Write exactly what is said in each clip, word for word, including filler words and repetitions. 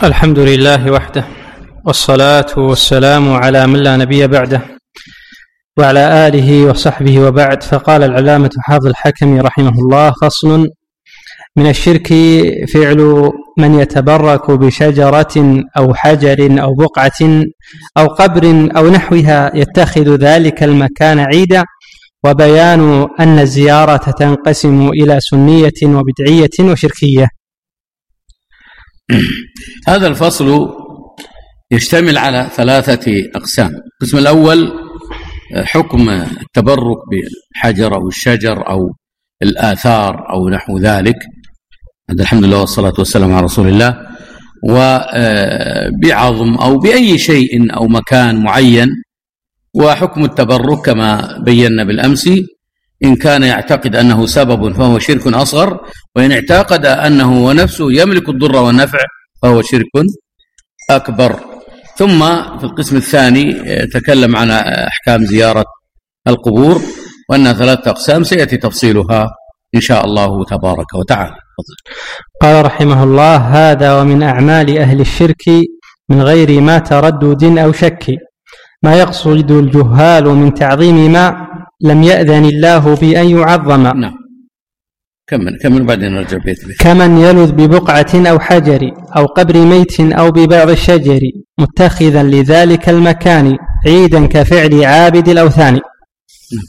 الحمد لله وحده، والصلاة والسلام على من لا نبي بعده، وعلى آله وصحبه وبعد. فقال العلامة حافظ الحكمي رحمه الله: فصل: من الشرك فعل من يتبرك بشجرة أو حجر أو بقعة أو قبر أو نحوها يتخذ ذلك المكان عيدا، وبيان أن الزيارة تنقسم إلى سنية وبدعية وشركية. هذا الفصل يشتمل على ثلاثة أقسام. القسم الأول حكم التبرك بالحجر أو الشجر أو الآثار أو نحو ذلك، هذا الحمد لله والصلاة والسلام على رسول الله، وبعظم أو بأي شيء أو مكان معين. وحكم التبرك كما بينا بالأمس، إن كان يعتقد أنه سبب فهو شرك أصغر، وإن اعتقد أنه ونفسه يملك الضر والنفع فهو شرك أكبر. ثم في القسم الثاني تكلم عن أحكام زيارة القبور، وأنها ثلاثة أقسام سيأتي تفصيلها إن شاء الله تبارك وتعالى. قال رحمه الله: هذا ومن أعمال أهل الشرك من غير ما تردد أو شك، ما يقصد الجهال من تعظيم ما لم يأذن الله بأن يعظم. نعم، كمل كمل بعدين نرجع بيت بيت. كمن يلذ ببقعة أو حجر أو قبر ميت أو ببعض الشجر متخذا لذلك المكان عيدا كفعل عابد الأوثان. نعم.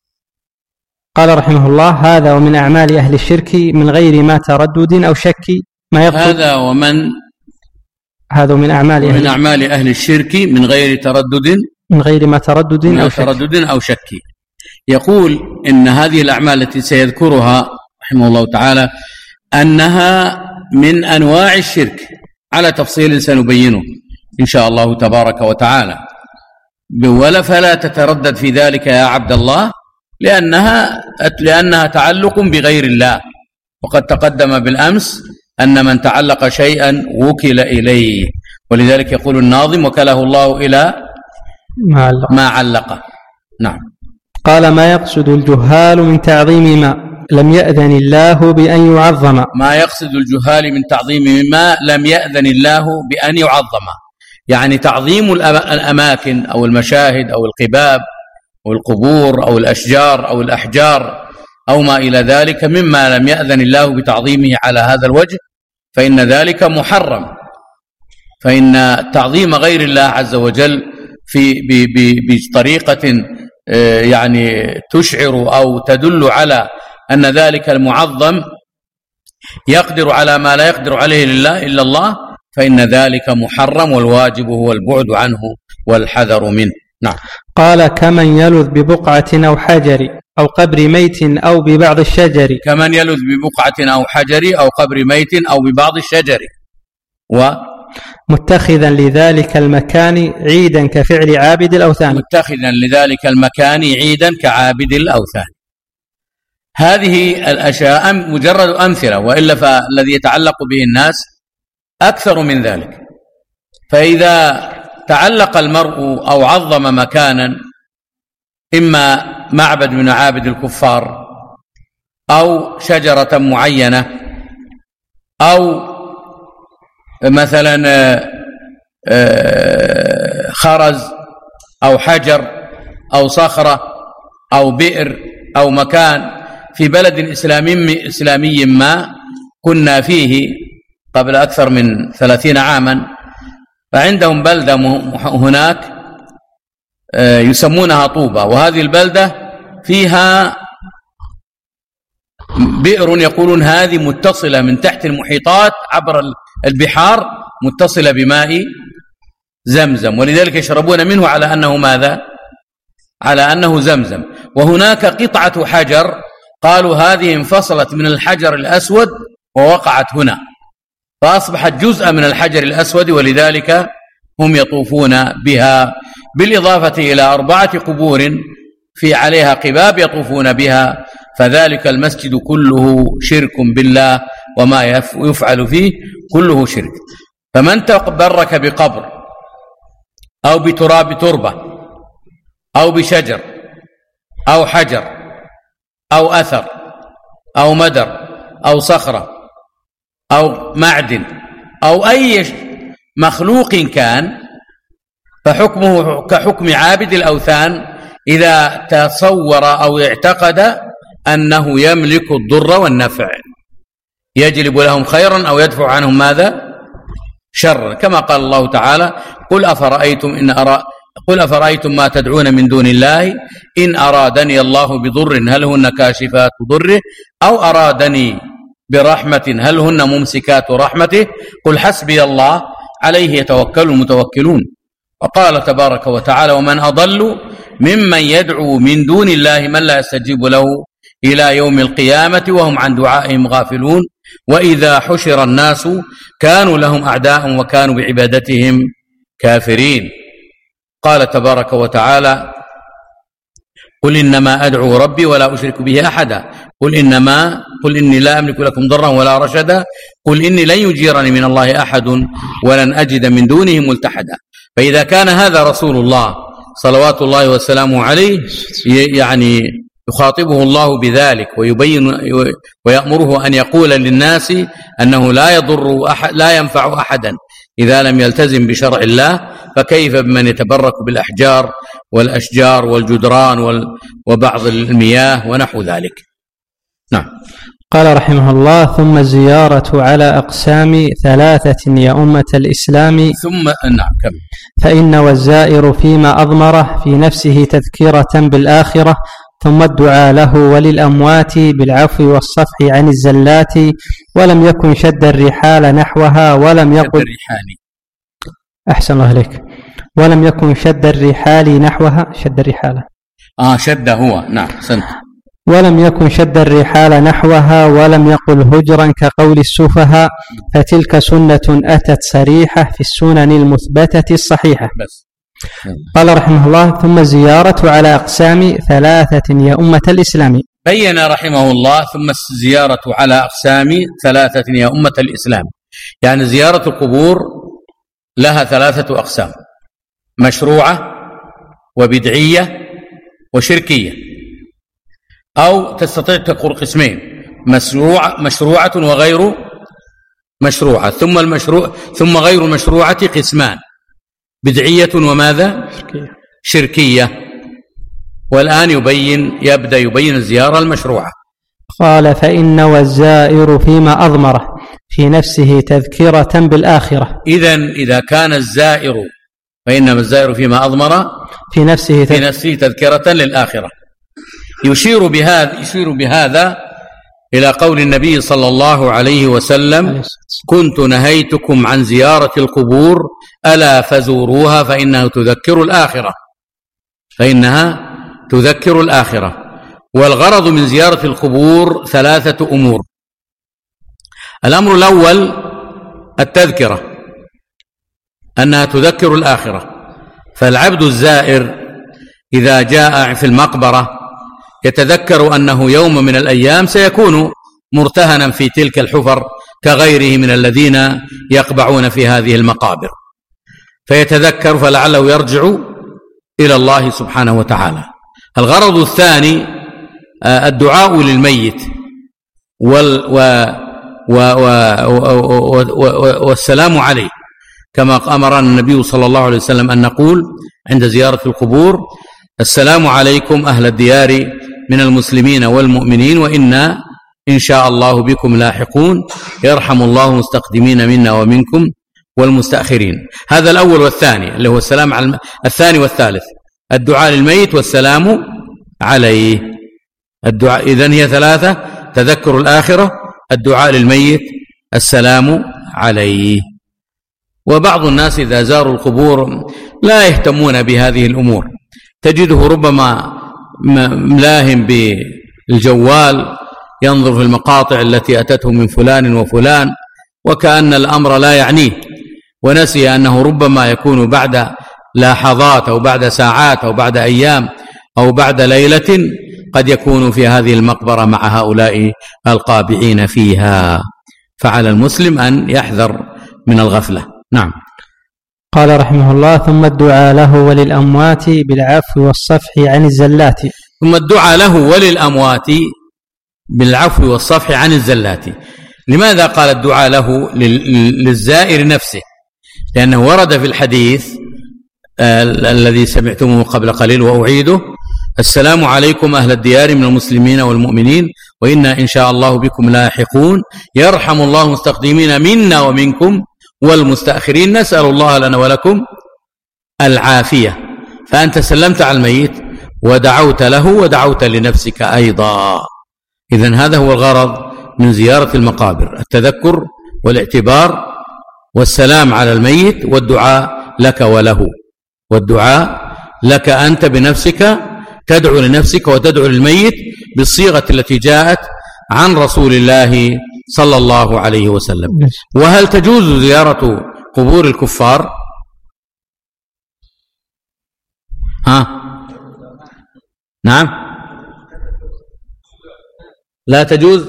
قال رحمه الله: هذا ومن أعمال أهل الشرك من غير ما تردد أو شك، ما يقصد هذا ومن هذا من أعمال من أهل, أعمال أهل الشرك من غير تردد من غير ما تردد من أو شك. تردد أو شك. يقول إن هذه الأعمال التي سيذكرها رحمه الله تعالى أنها من أنواع الشرك على تفصيل سنبينه إن شاء الله تبارك وتعالى، ولا فلا تتردد في ذلك يا عبد الله، لأنها لأنها تعلق بغير الله. وقد تقدم بالأمس أن من تعلق شيئا وكل إليه، ولذلك يقول الناظم: وكله الله إلى ما علق. ما علق. نعم. قال: ما يقصد الجهال من تعظيم ما لم يأذن الله بأن يعظم. ما يقصد الجهال من تعظيم ما لم يأذن الله بأن يعظم، يعني تعظيم الأماكن أو المشاهد أو القباب أو القبور أو الأشجار أو الأحجار أو ما إلى ذلك مما لم يأذن الله بتعظيمه على هذا الوجه، فإن ذلك محرم. فإن تعظيم غير الله عز وجل في بطريقة يعني تشعر أو تدل على أن ذلك المعظم يقدر على ما لا يقدر عليه لله إلا الله، فإن ذلك محرم، والواجب هو البعد عنه والحذر منه. نعم. قال: كمن يلذ ببقعة أو حجر أو قبر ميت أو ببعض الشجر. كمن يلذ ببقعة أو حجر أو قبر ميت أو ببعض الشجر، و متخذا لذلك المكان عيدا كفعل عابد الأوثان. متخذا لذلك المكان عيدا كعابد الأوثان. هذه الأشياء مجرد أمثلة، وإلا فالذي يتعلق به الناس أكثر من ذلك. فإذا تعلق المرء أو عظم مكانا، إما معبد من معابد الكفار أو شجرة معينة أو مثلا خرز أو حجر أو صخرة أو بئر أو مكان في بلد إسلامي إسلامي ما كنا فيه قبل أكثر من ثلاثين عاما، فعندهم بلدة هناك يسمونها طوبة، وهذه البلدة فيها بئر يقولون هذه متصلة من تحت المحيطات عبر البحار، متصلة بماء زمزم، ولذلك يشربون منه على أنه ماذا؟ على أنه زمزم. وهناك قطعة حجر قالوا هذه انفصلت من الحجر الأسود ووقعت هنا، فأصبحت جزءا من الحجر الأسود، ولذلك هم يطوفون بها، بالإضافة إلى أربعة قبور في عليها قباب يطوفون بها. فذلك المسجد كله شرك بالله، وما يفعل فيه كله شرك. فمن تبرك بقبر أو بتراب تربة أو بشجر أو حجر أو أثر أو مدر أو صخرة أو معدن أو أي مخلوق كان فحكمه كحكم عابد الأوثان إذا تصور أو اعتقد أنه يملك الضر والنفع، يجلب لهم خيرا أو يدفع عنهم ماذا؟ شرا، كما قال الله تعالى: قل أفرأيتم إن أرى قل أفرأيتم ما تدعون من دون الله إن أرادني الله بضر هل هن كاشفات ضره أو أرادني برحمة هل هن ممسكات رحمته قل حسبي الله عليه يتوكل المتوكلون. وقال تبارك وتعالى: ومن أضل ممن يدعو من دون الله من لا يستجيب له إلى يوم القيامة وهم عن دعائهم غافلون وإذا حشر الناس كانوا لهم أعداء وكانوا بعبادتهم كافرين. قال تبارك وتعالى: قل إنما أدعو ربي ولا أشرك به أحدا قل إنما قل إني لا أملك لكم ضرا ولا رشدا قل إني لن يجيرني من الله أحد ولن أجد من دونه ملتحدا. فإذا كان هذا رسول الله صلوات الله وسلامه عليه يعني يخاطبه الله بذلك ويبين ويأمره أن يقول للناس أنه لا يضر أحد لا ينفع أحدا إذا لم يلتزم بشرع الله، فكيف بمن يتبرك بالأحجار والأشجار والجدران وبعض المياه ونحو ذلك. نعم. قال رحمه الله: ثم الزيارة على أقسام ثلاثة يا أمة الإسلام. ثم نعم كم فإن والزائر فيما أضمره في نفسه تذكرة بالآخرة، ثم الدعاء له وللأموات بالعفو والصفح عن الزلات، ولم يكن شد الرحال نحوها ولم يقل أحسن الله عليك ولم يكن شد الرحال نحوها شد الرحال آه شد هو نعم سنت ولم يكن شد الرحال نحوها ولم يقل هجرا كقول السفهاء، فتلك سنة أتت صريحة في السنن المثبتة الصحيحة. بس. قال رحمه الله: ثم الزيارة على أقسام ثلاثة يا أمة الإسلام. بين رحمه الله: ثم الزيارة على أقسام ثلاثة يا أمة الإسلام، يعني زيارة القبور لها ثلاثة أقسام: مشروعة وبدعية وشركية، أو تستطيع تقول قسمين: مشروع مشروعة وغير مشروعة. ثم المشروع ثم غير المشروعة قسمان: بدعية وماذا؟ شركية. شركية. والآن يبين يبدأ يبين الزيارة المشروعة. قال: فإن والزائر فيما أضمره في نفسه تذكرة بالآخرة. إذن إذا كان الزائر فإنما الزائر فيما أضمر في نفسه في نفسه تذكرة للآخرة. يشير بهذا يشير بهذا إلى قول النبي صلى الله عليه وسلم: كنت نهيتكم عن زيارة القبور ألا فزوروها فإنها تذكر الآخرة فإنها تذكر الآخرة. والغرض من زيارة القبور ثلاثة أمور: الأمر الأول التذكرة، أنها تذكر الآخرة، فالعبد الزائر إذا جاء في المقبرة يتذكر أنه يوم من الأيام سيكون مرتهنا في تلك الحفر كغيره من الذين يقبعون في هذه المقابر، فيتذكر فلعله يرجع إلى الله سبحانه وتعالى. الغرض الثاني الدعاء للميت والسلام عليه، كما أمرنا النبي صلى الله عليه وسلم أن نقول عند زيارة القبور: السلام عليكم أهل الديار من المسلمين والمؤمنين وإنا إن شاء الله بكم لاحقون، يرحم الله المستقدمين منا ومنكم والمستأخرين. هذا الأول والثاني اللي هو السلام على الم... الثاني والثالث الدعاء للميت والسلام عليه. الدعاء إذن هي ثلاثة: تذكر الآخرة، الدعاء للميت، السلام عليه. وبعض الناس إذا زاروا القبور لا يهتمون بهذه الأمور، تجده ربما ملاهم بالجوال ينظر في المقاطع التي أتته من فلان وفلان وكأن الأمر لا يعنيه، ونسي أنه ربما يكون بعد لحظات أو بعد ساعات أو بعد أيام أو بعد ليلة قد يكون في هذه المقبرة مع هؤلاء القابعين فيها. فعلى المسلم أن يحذر من الغفلة. نعم. قال رحمه الله: ثم الدعاء له وللأموات بالعفو والصفح عن الزلات. ثم الدعاء له وللأموات بالعفو والصفح عن الزلات. لماذا قال الدعاء له للزائر نفسه؟ لأنه ورد في الحديث الذي سمعتموه قبل قليل وأعيده: السلام عليكم أهل الديار من المسلمين والمؤمنين وإنا إن شاء الله بكم لاحقون، يرحم الله المستقدمين منا ومنكم والمستأخرين، نسأل الله لنا ولكم العافية. فأنت سلمت على الميت ودعوت له ودعوت لنفسك أيضا. إذن هذا هو الغرض من زيارة المقابر: التذكر والاعتبار والسلام على الميت والدعاء لك وله، والدعاء لك أنت بنفسك، تدعو لنفسك وتدعو للميت بالصيغة التي جاءت عن رسول الله صلى الله عليه وسلم. وهل تجوز زيارة قبور الكفار؟ ها؟ نعم، لا تجوز.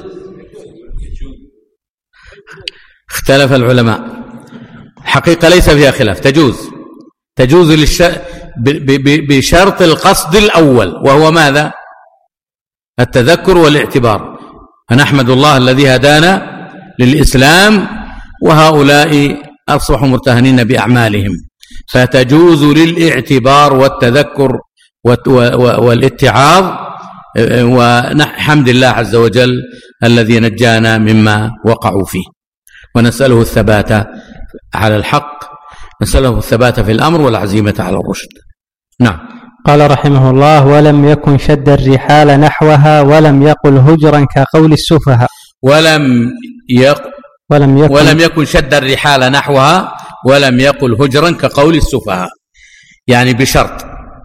اختلف العلماء، حقيقة ليس فيها خلاف، تجوز تجوز للش... ب... ب... بشرط القصد الأول، وهو ماذا؟ التذكر والاعتبار. فنحمد الله الذي هدانا للإسلام وهؤلاء أصبحوا مرتهنين بأعمالهم، فتجوز للاعتبار والتذكر والاتعاظ، وحمد الله عز وجل الذي نجانا مما وقعوا فيه، ونسأله الثبات على الحق، نسأله الثبات في الأمر والعزيمة على الرشد. نعم. قال رحمه الله: ولم يكن شد الرحال نحوها ولم يقل هجرا كقول السفهاء. ولم يق... ولم يكن ولم يكن شد الرحال نحوها ولم يقل هجرا كقول السفهاء، يعني بشرط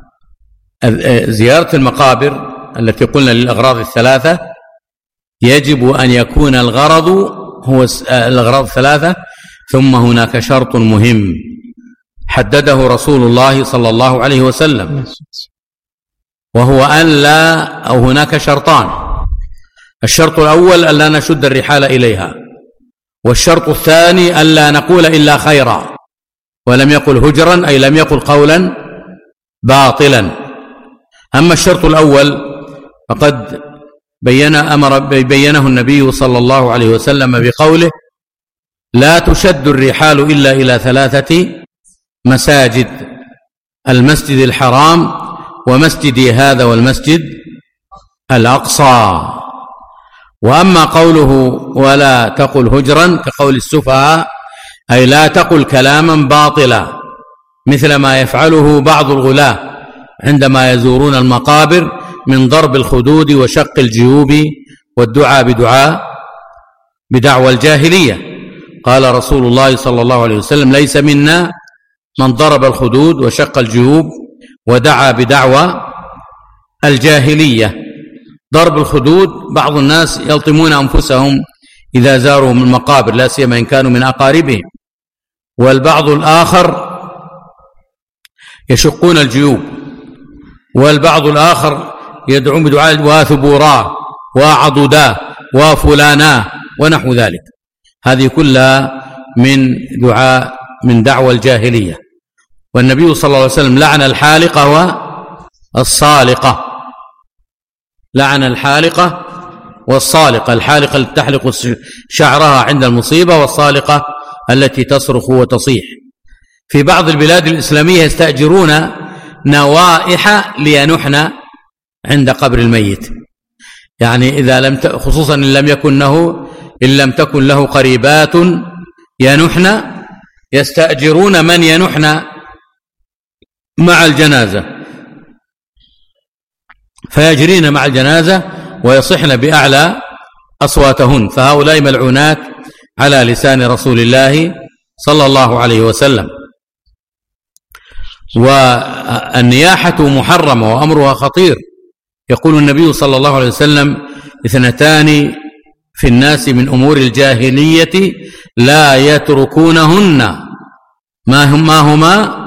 زيارة المقابر التي قلنا للأغراض الثلاثة يجب أن يكون الغرض هو الأغراض الثلاثة، ثم هناك شرط مهم حدده رسول الله صلى الله عليه وسلم، وهو أن لا أو هناك شرطان: الشرط الأول أن لا نشد الرحال إليها، والشرط الثاني أن لا نقول إلا خيرا. ولم يقل هجرا أي لم يقل قولا باطلا. أما الشرط الأول فقد بين أمر بينه النبي صلى الله عليه وسلم بقوله: لا تشد الرحال إلا إلى ثلاثة مساجد: المسجد الحرام ومسجدي هذا والمسجد الأقصى. وأما قوله ولا تقل هجرا كقول السفهاء أي لا تقل كلاما باطلا مثل ما يفعله بعض الغلاة عندما يزورون المقابر من ضرب الخدود وشق الجيوب والدعاء بدعاء بدعوى الجاهلية. قال رسول الله صلى الله عليه وسلم: ليس منا من ضرب الخدود وشق الجيوب ودعا بدعوى الجاهلية. ضرب الخدود، بعض الناس يلطمون أنفسهم إذا زاروا من المقابر، لا سيما إن كانوا من أقاربهم، والبعض الآخر يشقون الجيوب، والبعض الآخر يدعون بدعاء واثبورا وعضدا وفلانا ونحو ذلك. هذه كلها من دعاء من دعوى الجاهلية. والنبي صلى الله عليه وسلم لعن الحالقة والصالقة، لعن الحالقة والصالقة، الحالقة التي تحلق شعرها عند المصيبة، والصالقة التي تصرخ وتصيح. في بعض البلاد الإسلامية يستأجرون نوائح لينحن عند قبر الميت، يعني إذا لم ت... خصوصا إن لم يكن له إن لم تكن له قريبات ينحن، يستأجرون من ينحن مع الجنازة، فيجرين مع الجنازة ويصحن بأعلى أصواتهن، فهؤلاء ملعونات على لسان رسول الله صلى الله عليه وسلم. والنياحة محرمة وأمرها خطير. يقول النبي صلى الله عليه وسلم: اثنتان في الناس من أمور الجاهلية لا يتركونهن، ما هما هما؟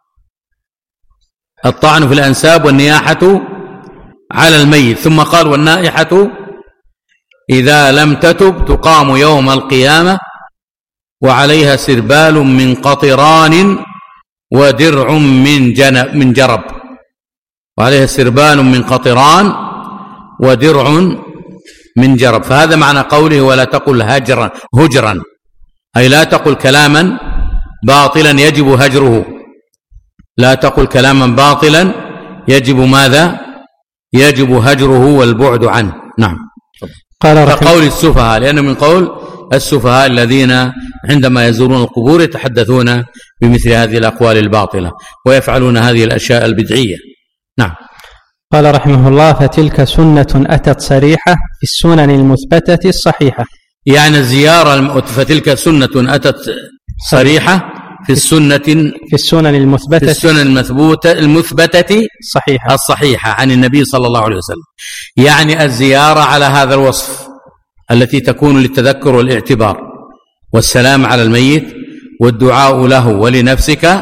الطعن في الأنساب والنياحة على الميت. ثم قال: والنائحة إذا لم تتب تقام يوم القيامة وعليها سربال من قطران ودرع من جنب من جرب، وعليها سربال من قطران ودرع من جرب. فهذا معنى قوله: ولا تقل هجرا هجرا أي لا تقل كلاما باطلا يجب هجره، لا تقل كلاما باطلا يجب ماذا؟ يجب هجره والبعد عنه. نعم. قال كقول السفهاء، لأنه من قول السفهاء الذين عندما يزورون القبور يتحدثون بمثل هذه الأقوال الباطلة ويفعلون هذه الأشياء البدعية. نعم. قال رحمه الله: فتلك سنة أتت صريحة في السنن المثبتة الصحيحة. يعني الزيارة، فتلك سنة أتت صريحة في السنة في السنن المثبتة في السنن المثبوتة المثبتة الصحيحة الصحيحة عن النبي صلى الله عليه وسلم. يعني الزيارة على هذا الوصف التي تكون للتذكر والاعتبار والسلام على الميت والدعاء له ولنفسك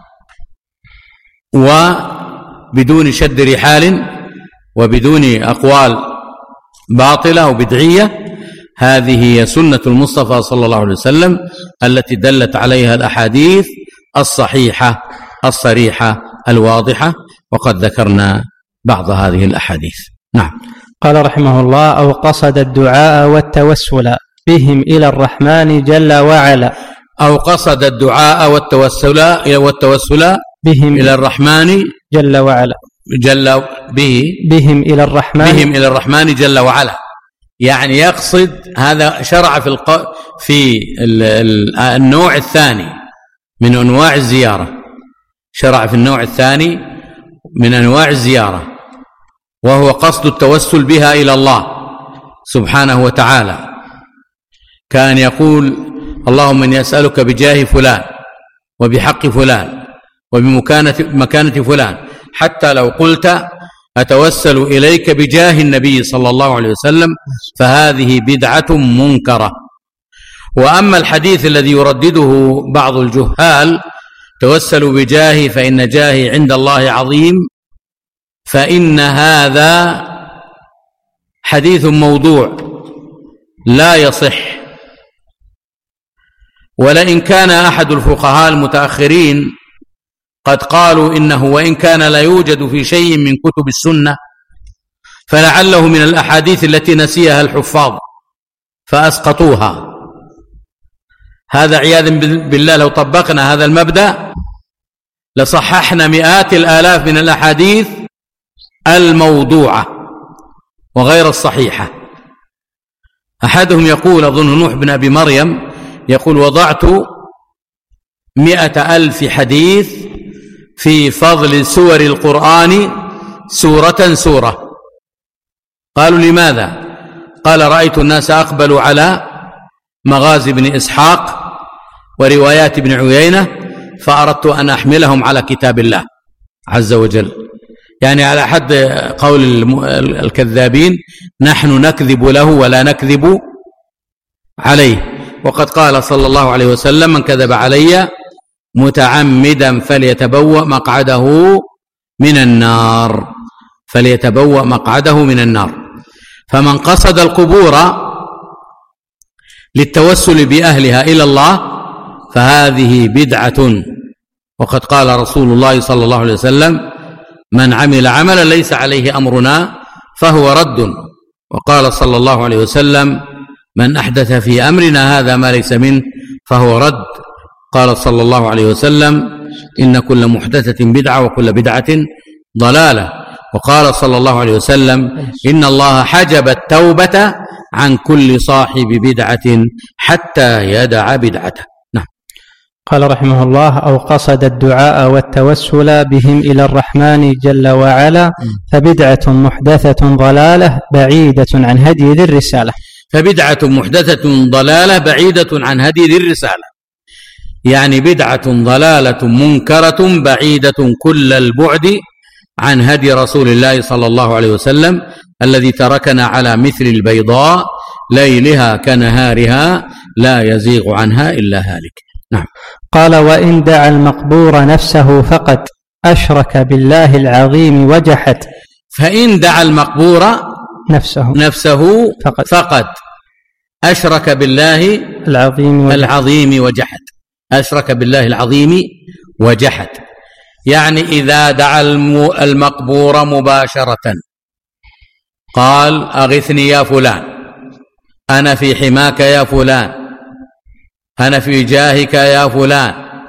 وبدون شد رحال وبدون أقوال باطلة وبدعية. هذه هي سنة المصطفى صلى الله عليه وسلم التي دلت عليها الأحاديث الصحيحة الصريحة الواضحة، وقد ذكرنا بعض هذه الأحاديث. نعم. قال رحمه الله: أو قصد الدعاء والتوسل بهم إلى الرحمن جل وعلا. أو قصد الدعاء والتوسل والتوسل بهم إلى الرحمن جل وعلا جل به بهم إلى الرحمن بهم إلى الرحمن جل وعلا. يعني يقصد هذا شرع في الق... في النوع الثاني من أنواع الزيارة، شرع في النوع الثاني من أنواع الزيارة، وهو قصد التوسل بها إلى الله سبحانه وتعالى. كان يقول: اللهم إني أسألك بجاه فلان وبحق فلان وبمكانة مكانة فلان، حتى لو قلت أتوسل إليك بجاه النبي صلى الله عليه وسلم فهذه بدعة منكرة. وأما الحديث الذي يردده بعض الجهال: توسلوا بجاهي فإن جاهي عند الله عظيم، فإن هذا حديث موضوع لا يصح. ولئن كان أحد الفقهاء المتأخرين قد قالوا إنه وإن كان لا يوجد في شيء من كتب السنة فلعله من الأحاديث التي نسيها الحفاظ فأسقطوها. هذا عياذا بالله لو طبقنا هذا المبدأ لصححنا مئات الآلاف من الأحاديث الموضوعة وغير الصحيحة. أحدهم يقول، أظن نوح بن أبي مريم، يقول: وضعت مئة ألف حديث في فضل سور القرآن سورة سورة. قالوا: لماذا؟ قال: رأيت الناس أقبلوا على مغازي بن إسحاق وروايات ابن عيينة فأردت أن أحملهم على كتاب الله عز وجل. يعني على حد قول الكذابين: نحن نكذب له ولا نكذب عليه. وقد قال صلى الله عليه وسلم: من كذب علي متعمدا فليتبوأ مقعده من النار فليتبوأ مقعده من النار. فمن قصد القبور للتوسل بأهلها إلى الله فهذه بدعة. وقد قال رسول الله صلى الله عليه وسلم: من عمل عملا ليس عليه أمرنا فهو رد. وقال صلى الله عليه وسلم: من أحدث في أمرنا هذا ما ليس منه فهو رد. قال صلى الله عليه وسلم: إن كل محدثة بدعة وكل بدعة ضلالة. وقال صلى الله عليه وسلم: إن الله حجب التوبة عن كل صاحب بدعة حتى يدع بدعته. نعم. قال رحمه الله: أو قصد الدعاء والتوسل بهم إلى الرحمن جل وعلا فبدعة محدثة ضلالة بعيدة عن هدي ذي الرسالة. فبدعة محدثة ضلالة بعيدة عن هدي ذي الرسالة، يعني بدعة ضلالة منكرة بعيدة كل البعد عن هدي رسول الله صلى الله عليه وسلم الذي تركنا على مثل البيضاء ليلها كنهارها لا يزيغ عنها إلا هالك. نعم. قال: وإن دعا المقبور نفسه فقد أشرك بالله العظيم وجحد. فإن دعا المقبور نفسه نفسه فقد, فقد أشرك بالله العظيم وجحد. العظيم وجحد أشرك بالله العظيم وجحد. يعني إذا دعا المقبور مباشرة قال: أغثني يا فلان، أنا في حماك يا فلان، أنا في جاهك يا فلان،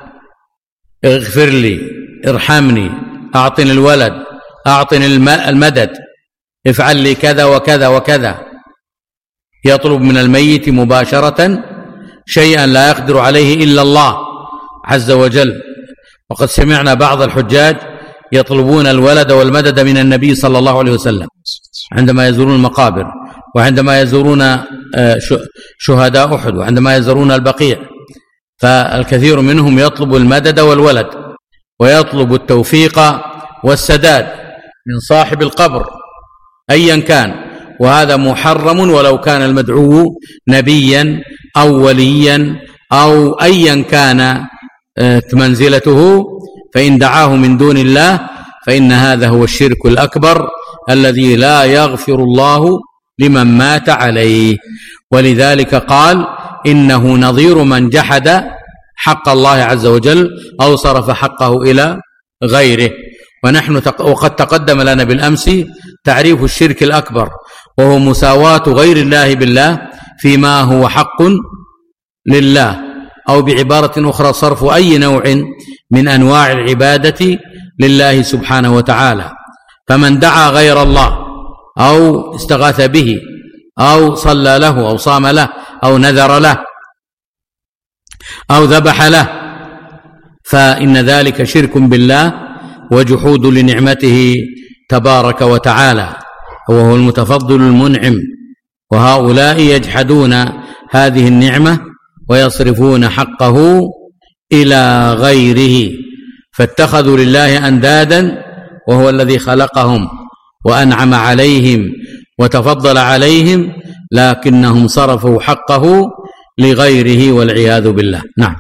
اغفر لي، ارحمني، أعطني الولد، أعطني المدد، افعل لي كذا وكذا وكذا. يطلب من الميت مباشرة شيئا لا يقدر عليه إلا الله عز وجل. وقد سمعنا بعض الحجاج يطلبون الولد والمدد من النبي صلى الله عليه وسلم عندما يزورون المقابر، وعندما يزورون شهداء أحد، وعندما يزورون البقيع. فالكثير منهم يطلب المدد والولد، ويطلب التوفيق والسداد من صاحب القبر أيا كان، وهذا محرم ولو كان المدعو نبيا أو وليا أو أيا كان منزلته، فإن دعاه من دون الله فإن هذا هو الشرك الأكبر الذي لا يغفر الله لمن مات عليه. ولذلك قال إنه نظير من جحد حق الله عز وجل أو صرف حقه إلى غيره. ونحن وقد تقدم لنا بالأمس تعريف الشرك الأكبر، وهو مساواة غير الله بالله فيما هو حق لله، أو بعبارة أخرى صرف أي نوع من أنواع العبادة لله سبحانه وتعالى. فمن دعا غير الله أو استغاث به أو صلى له أو صام له أو نذر له أو ذبح له فإن ذلك شرك بالله وجحود لنعمته تبارك وتعالى، وهو المتفضل المنعم. وهؤلاء يجحدون هذه النعمة ويصرفون حقه إلى غيره، فاتخذوا لله أندادا وهو الذي خلقهم وأنعم عليهم وتفضل عليهم، لكنهم صرفوا حقه لغيره والعياذ بالله. نعم.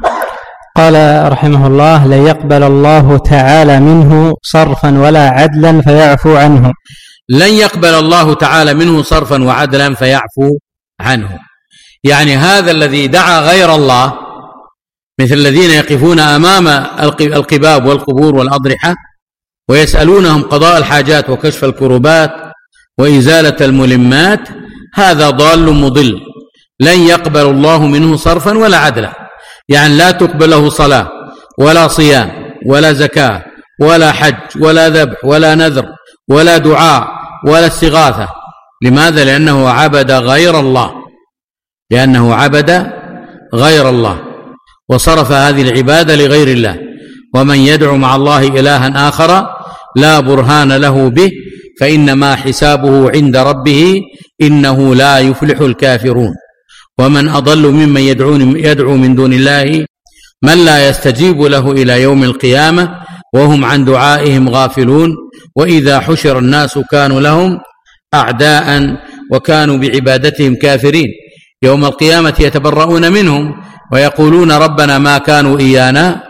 قال رحمه الله: لا يقبل الله تعالى منه صرفا ولا عدلا فيعفو عنه. لن يقبل الله تعالى منه صرفا وعدلا فيعفو عنه، يعني هذا الذي دعا غير الله، مثل الذين يقفون أمام القباب والقبور والأضرحة ويسألونهم قضاء الحاجات وكشف الكربات وإزالة الملمات، هذا ضال مضل. لن يقبل الله منه صرفا ولا عدلا، يعني لا تقبل له صلاة ولا صيام ولا زكاة ولا حج ولا ذبح ولا نذر ولا دعاء ولا استغاثة. لماذا؟ لأنه عبد غير الله، لأنه عبد غير الله وصرف هذه العبادة لغير الله. ومن يدعو مع الله إلها آخر لا برهان له به فإنما حسابه عند ربه إنه لا يفلح الكافرون. ومن أضل ممن يدعو من دون الله من لا يستجيب له إلى يوم القيامة وهم عن دعائهم غافلون. وإذا حشر الناس كانوا لهم أعداء وكانوا بعبادتهم كافرين. يوم القيامة يتبرؤون منهم ويقولون ربنا ما كانوا إيانا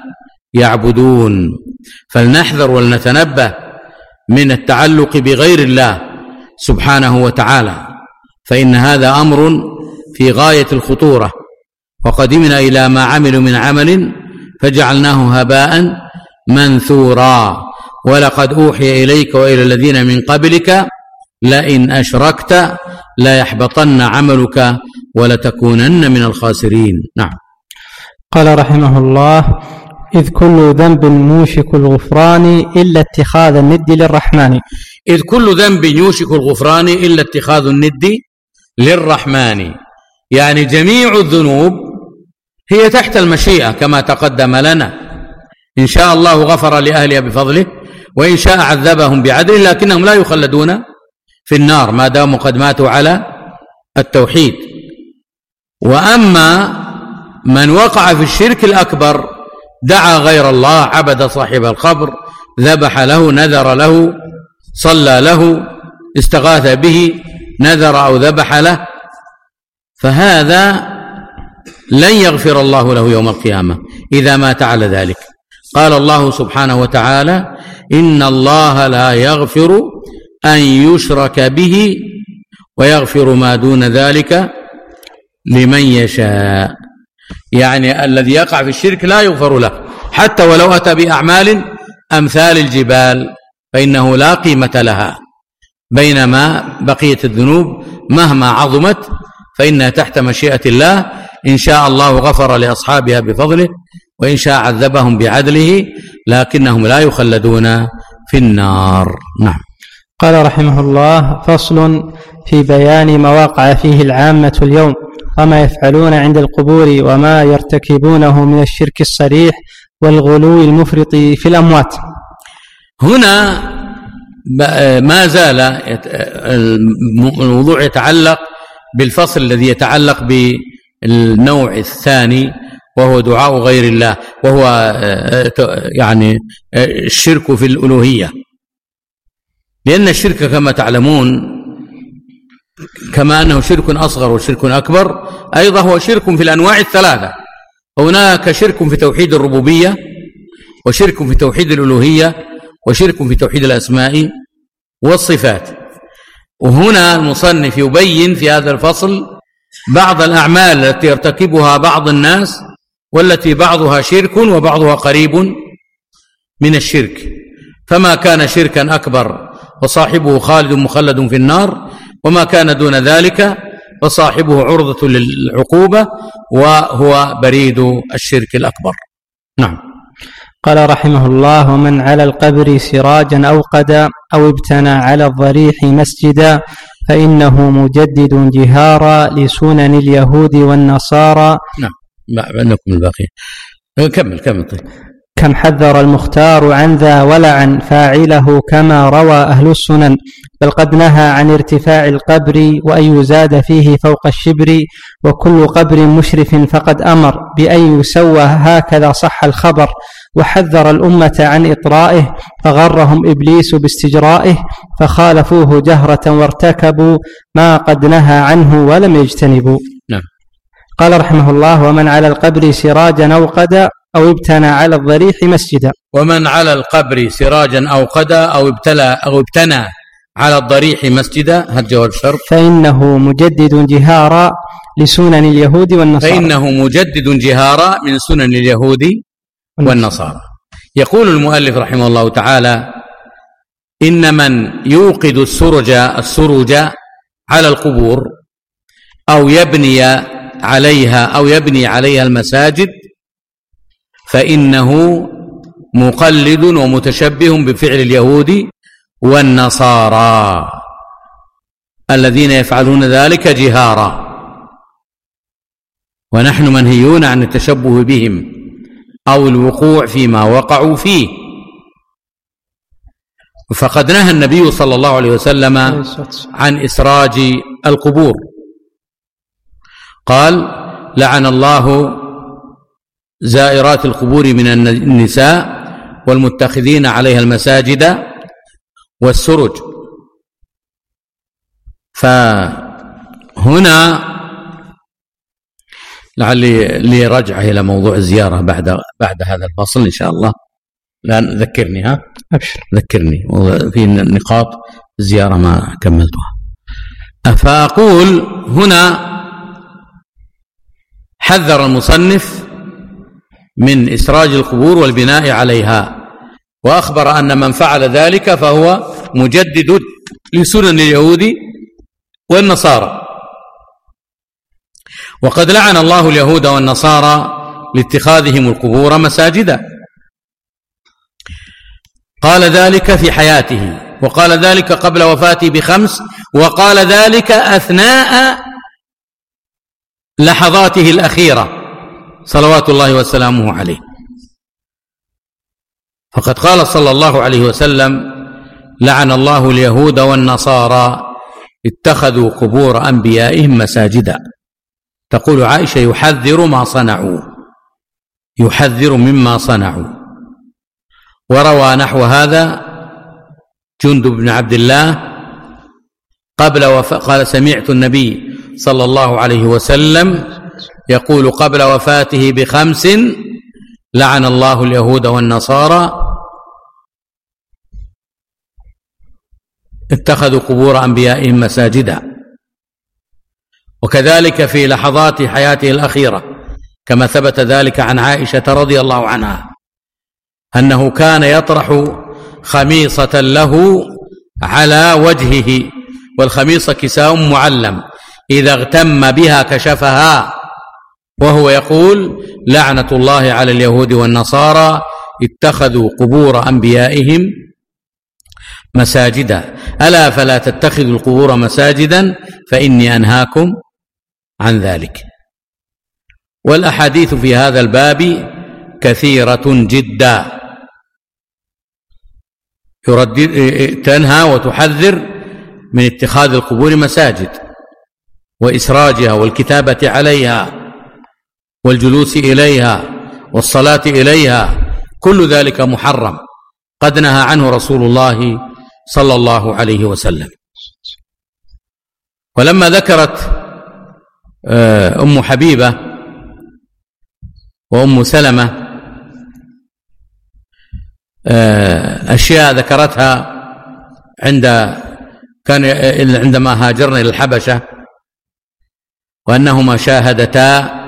يعبدون. فلنحذر ولنتنبه من التعلق بغير الله سبحانه وتعالى، فإن هذا أمر في غاية الخطورة. وقدمنا إلى ما عملوا من عمل فجعلناه هباء منثورا. ولقد أوحي إليك وإلى الذين من قبلك لئن أشركت ليحبطن عملك ولتكونن من الخاسرين. نعم. قال رحمه الله: إذ كل ذنب موشك الغفران إلا اتخاذ الند للرحمن. إذ كل ذنب يوشك الغفران إلا اتخاذ الند للرحمن، يعني جميع الذنوب هي تحت المشيئة كما تقدم لنا. إن شاء الله غفر لأهلها بفضله، وإن شاء عذبهم بعدله، لكنهم لا يخلدون في النار ما داموا قد ماتوا على التوحيد. وأما من وقع في الشرك الأكبر دعا غير الله، عبد صاحب القبر، ذبح له، نذر له، صلى له، استغاث به، نذر أو ذبح له، فهذا لن يغفر الله له يوم القيامة إذا مات على ذلك. قال الله سبحانه وتعالى: إن الله لا يغفر أن يشرك به ويغفر ما دون ذلك لمن يشاء. يعني الذي يقع في الشرك لا يغفر له حتى ولو أتى بأعمال أمثال الجبال، فإنه لا قيمة لها. بينما بقية الذنوب مهما عظمت فإنها تحت مشيئة الله. إن شاء الله غفر لأصحابها بفضله، وإن شاء عذبهم بعدله. لكنهم لا يخلدون في النار. نعم. قال رحمه الله: فصل في بيان ما وقع فيه العامة اليوم وما يفعلون عند القبور وما يرتكبونه من الشرك الصريح والغلو المفرط في الأموات. هنا ما زال الموضوع يتعلق بالفصل الذي يتعلق بالنوع الثاني، وهو دعاء غير الله، وهو يعني الشرك في الألوهية. لأن الشرك كما تعلمون كما أنه شرك أصغر وشرك أكبر، أيضا هو شرك في الأنواع الثلاثة. هناك شرك في توحيد الربوبية، وشرك في توحيد الألوهية، وشرك في توحيد الأسماء والصفات. وهنا المصنف يبين في هذا الفصل بعض الأعمال التي يرتكبها بعض الناس، والتي بعضها شرك وبعضها قريب من الشرك. فما كان شركا أكبر وصاحبه خالد مخلد في النار، وما كان دون ذلك فصاحبه عرضة للعقوبة وهو بريد الشرك الأكبر. نعم. قال رحمه الله: ومن على القبر سراجا أوقد أو ابتنى على الضريح مسجدا فإنه مجدد جهارا لسنن اليهود والنصارى. نعم. بأنكم الباقي. كمل كمل. طيب. كم حذر المختار عن ذا ولعن فاعله كما روى أهل السنن، بل قد نهى عن ارتفاع القبر وأن يزاد فيه فوق الشبر، وكل قبر مشرف فقد أمر بأن يسوى هكذا صح الخبر، وحذر الأمة عن إطرائه فغرهم إبليس باستجرائه، فخالفوه جهرة وارتكبوا ما قد نهى عنه ولم يجتنبوا. نعم. قال رحمه الله: ومن على القبر سراجا أوقد أو ابتنى على الضريح مسجدا. ومن على القبر سراجا أوقد أو ابتلى أو ابتنى على الضريح مسجدا، هذا جواب شرط. فإنه مجدد جهارا لسنن اليهود والنصارى. فإنه مجدد جهارا من سنن اليهود والنصارى. يقول المؤلف رحمه الله تعالى: إن من يوقد السرج السرج على القبور أو يبني عليها أو يبني عليها المساجد فإنه مقلد ومتشبه بفعل اليهود والنصارى الذين يفعلون ذلك جهارا، ونحن منهيون عن التشبه بهم أو الوقوع فيما وقعوا فيه. فقد نهى النبي صلى الله عليه وسلم عن إسراج القبور، قال: لعن الله زائرات القبور من النساء والمتخذين عليها المساجد والسرج. فهنا لعلي لي رجعة إلى موضوع الزيارة بعد بعد هذا الفصل إن شاء الله. الآن ذكرني. ها أبشر. ذكرني في نقاط الزيارة ما كملتها. فأقول هنا حذر المصنف من إسراج القبور والبناء عليها، وأخبر أن من فعل ذلك فهو مجدد لسنن اليهود والنصارى. وقد لعن الله اليهود والنصارى لاتخاذهم القبور مساجدا، قال ذلك في حياته، وقال ذلك قبل وفاته بخمس، وقال ذلك أثناء لحظاته الأخيرة صلوات الله وسلامه عليه. فقد قال صلى الله عليه وسلم: لعن الله اليهود والنصارى اتخذوا قبور أنبيائهم مساجدا. تقول عائشة: يحذر ما صنعوا، يحذر مما صنعوا. وروى نحو هذا جندب بن عبد الله قبل وفاة، قال: سمعت النبي صلى الله عليه وسلم يقول قبل وفاته بخمس: لعن الله اليهود والنصارى اتخذوا قبور أنبيائهم مساجدا. وكذلك في لحظات حياته الأخيرة كما ثبت ذلك عن عائشة رضي الله عنها أنه كان يطرح خميصة له على وجهه، والخميصة كساء معلم، إذا اغتم بها كشفها، وهو يقول: لعنة الله على اليهود والنصارى اتخذوا قبور أنبيائهم مساجدا ألا فلا تتخذوا القبور مساجدا فإني أنهاكم عن ذلك. والأحاديث في هذا الباب كثيرة جدا يردد تنهى وتحذر من اتخاذ القبور مساجد وإسراجها والكتابة عليها والجلوس إليها والصلاة إليها، كل ذلك محرم قد نهى عنه رسول الله صلى الله عليه وسلم. ولما ذكرت أم حبيبة وأم سلمة أشياء ذكرتها عند كان عندما هاجرن إلى الحبشة، وأنهما شاهدتا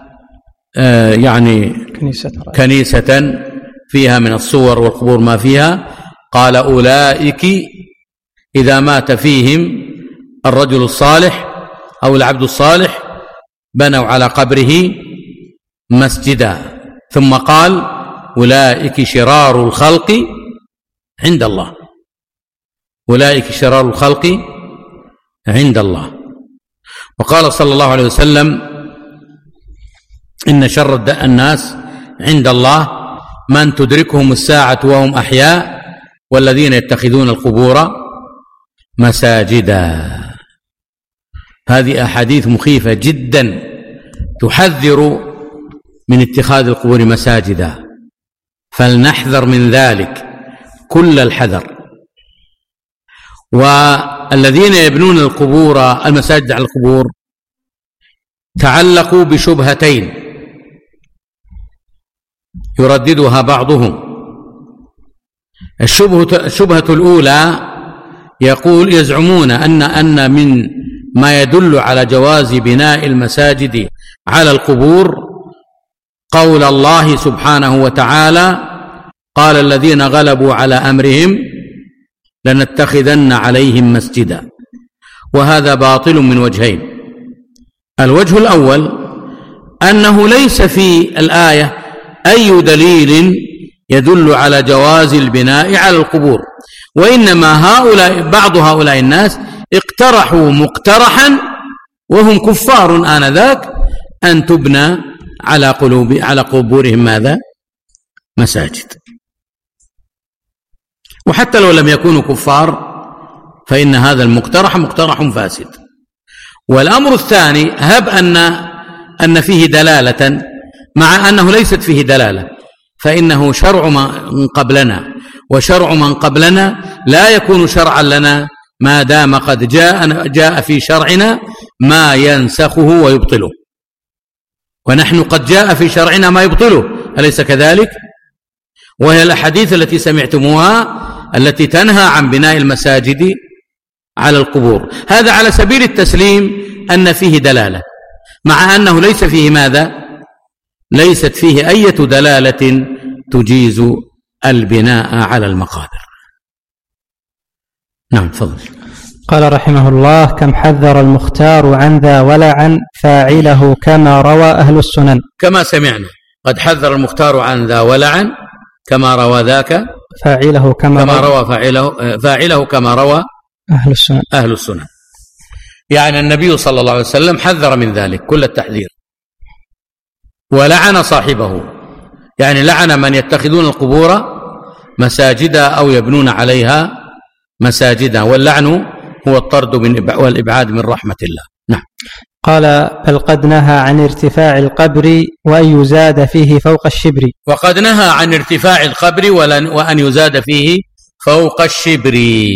يعني كنيسة فيها من الصور والقبور ما فيها، قال أولئك إذا مات فيهم الرجل الصالح أو العبد الصالح بنوا على قبره مسجدا، ثم قال أولئك شرار الخلق عند الله، أولئك شرار الخلق عند الله. وقال صلى الله عليه وسلم إن شر الناس عند الله من تدركهم الساعة وهم أحياء والذين يتخذون القبور مساجدا. هذه أحاديث مخيفة جدا تحذر من اتخاذ القبور مساجدا، فلنحذر من ذلك كل الحذر. والذين يبنون القبور المساجد على القبور تعلقوا بشبهتين يرددها بعضهم. الشبهة, الشبهة الأولى يقول يزعمون أن أن من ما يدل على جواز بناء المساجد على القبور قول الله سبحانه وتعالى قال الذين غلبوا على أمرهم لنتخذن عليهم مسجدا، وهذا باطل من وجهين. الوجه الأول أنه ليس في الآية أي دليل يدل على جواز البناء على القبور، وإنما هؤلاء بعض هؤلاء الناس اقترحوا مقترحا وهم كفار آنذاك أن تبنى على قلوب على قبورهم ماذا؟ مساجد. وحتى لو لم يكونوا كفار فإن هذا المقترح مقترح فاسد. والأمر الثاني هب أن أن فيه دلالة مع أنه ليست فيه دلالة، فإنه شرع من قبلنا، وشرع من قبلنا لا يكون شرعا لنا ما دام قد جاء جاء في شرعنا ما ينسخه ويبطله، ونحن قد جاء في شرعنا ما يبطله، أليس كذلك؟ وهي الأحاديث التي سمعتموها التي تنهى عن بناء المساجد على القبور. هذا على سبيل التسليم أن فيه دلالة، مع أنه ليس فيه ماذا؟ ليست فيه أي دلالة تجيز البناء على المقابر. نعم تفضل. قال رحمه الله: كم حذر المختار عن ذا ولعن فاعله كما روى أهل السنن. كما سمعنا قد حذر المختار عن ذا ولعن كما روى ذاك فاعله كما, كما روى فاعله, فاعله كما روى أهل السنن. أهل السنن. يعني النبي صلى الله عليه وسلم حذر من ذلك كل التحذير، ولعن صاحبه، يعني لعن من يتخذون القبور مساجدا أو يبنون عليها مساجدا، واللعن هو الطرد والإبعاد من رحمة الله. نعم. قال: بل قد نهى عن ارتفاع القبر وأن يزاد فيه فوق الشبر. وقد نهى عن ارتفاع القبر وأن يزاد فيه فوق الشبر.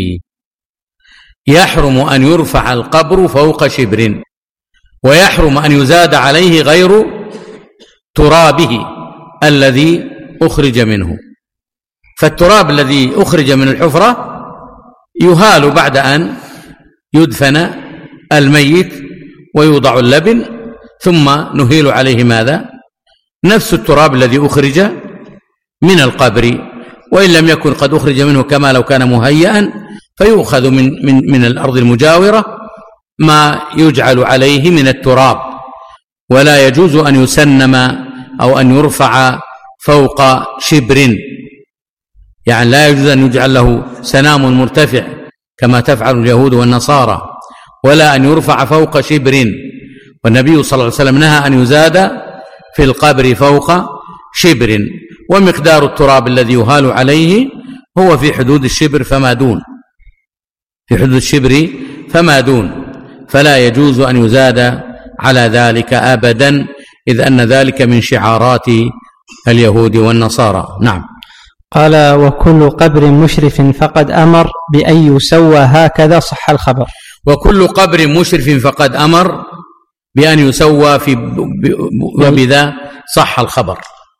يحرم أن يرفع القبر فوق شبر، ويحرم أن يزاد عليه غير ترابه الذي أخرج منه. فالتراب الذي أخرج من الحفرة يهال بعد أن يدفن الميت ويوضع اللبن، ثم نهيل عليه ماذا؟ نفس التراب الذي أخرج من القبر، وإن لم يكن قد أخرج منه كما لو كان مهيئا فيؤخذ من, من, من الأرض المجاورة ما يجعل عليه من التراب، ولا يجوز أن يسنم أو أن يرفع فوق شبر. يعني لا يجوز أن يجعل له سنام مرتفع كما تفعل اليهود والنصارى، ولا أن يرفع فوق شبر، والنبي صلى الله عليه وسلم نهى أن يزاد في القبر فوق شبر، ومقدار التراب الذي يهال عليه هو في حدود الشبر فما دون، في حدود الشبر فما دون، فلا يجوز أن يزاد على ذلك أبدا، إذ أن ذلك من شعارات اليهود والنصارى. نعم. قال: وكل قبر مشرف فقد أمر بأن يسوى هكذا صح الخبر. وكل قبر مشرف فقد أمر بأن يسوى في وبذا صح الخبر.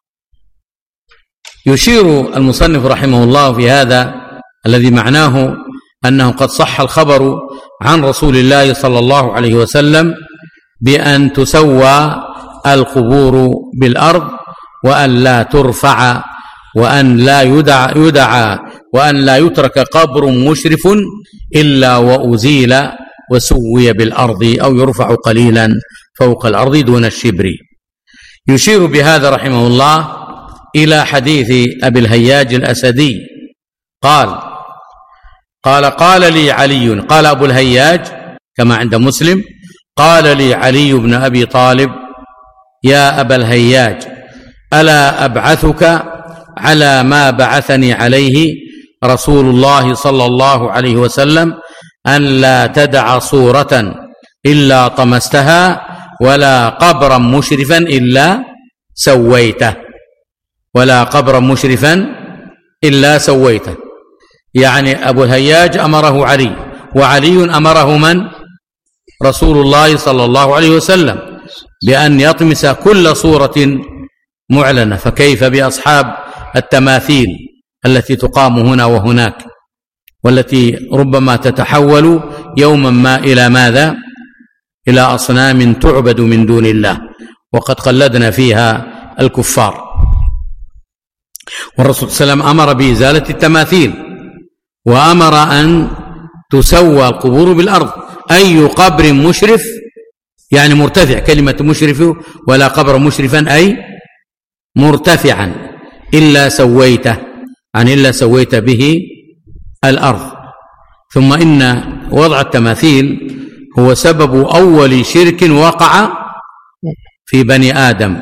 يشير المصنف رحمه الله في هذا الذي معناه أنه قد صح الخبر عن رسول الله صلى الله عليه وسلم بأن تسوى القبور بالأرض، وأن لا ترفع، وأن لا يدعى, يدعى وأن لا يترك قبر مشرف إلا وأزيل وسوي بالأرض أو يرفع قليلا فوق الأرض دون الشبر. يشير بهذا رحمه الله إلى حديث أبي الهياج الأسدي قال قال قال لي علي، قال أبو الهياج كما عند مسلم، قال لي علي بن أبي طالب: يا أبا الهياج، ألا أبعثك على ما بعثني عليه رسول الله صلى الله عليه وسلم، أن لا تدع صورة إلا طمستها، ولا قبرا مشرفا إلا سويته، ولا قبرا مشرفا إلا سويته. يعني أبو الهياج أمره علي، وعلي أمره من؟ رسول الله صلى الله عليه وسلم، بأن يطمس كل صورة معلنة، فكيف بأصحاب التماثيل التي تقام هنا وهناك، والتي ربما تتحول يوما ما إلى ماذا؟ إلى أصنام تعبد من دون الله، وقد قلدنا فيها الكفار. والرسول صلى الله عليه وسلم أمر بإزالة التماثيل، وأمر أن تسوى القبور بالأرض. أي قبر مشرف يعني مرتفع، كلمة مشرف، ولا قبر مشرفا أي مرتفعا إلا سويته، عن إلا سويت به الأرض. ثم إن وضع التماثيل هو سبب أول شرك وقع في بني آدم.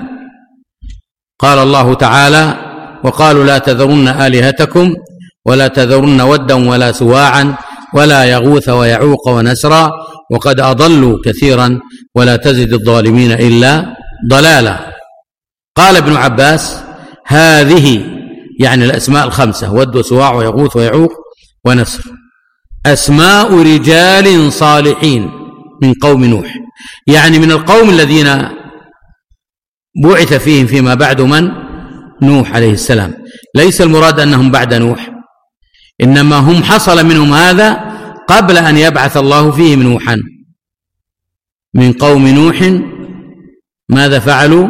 قال الله تعالى: وقالوا لا تذرن آلهتكم ولا تذرن ودا ولا سواعا ولا يغوث ويعوق ونسرا وقد أضلوا كثيرا ولا تزد الظالمين إلا ضلالا. قال ابن عباس: هذه يعني الأسماء الخمسة، ود وسواع ويغوث ويعوق ونسر، أسماء رجال صالحين من قوم نوح، يعني من القوم الذين بعث فيهم فيما بعد من؟ نوح عليه السلام. ليس المراد أنهم بعد نوح، إنما هم حصل منهم هذا قبل أن يبعث الله فيهم نوحا. من قوم نوح ماذا فعلوا؟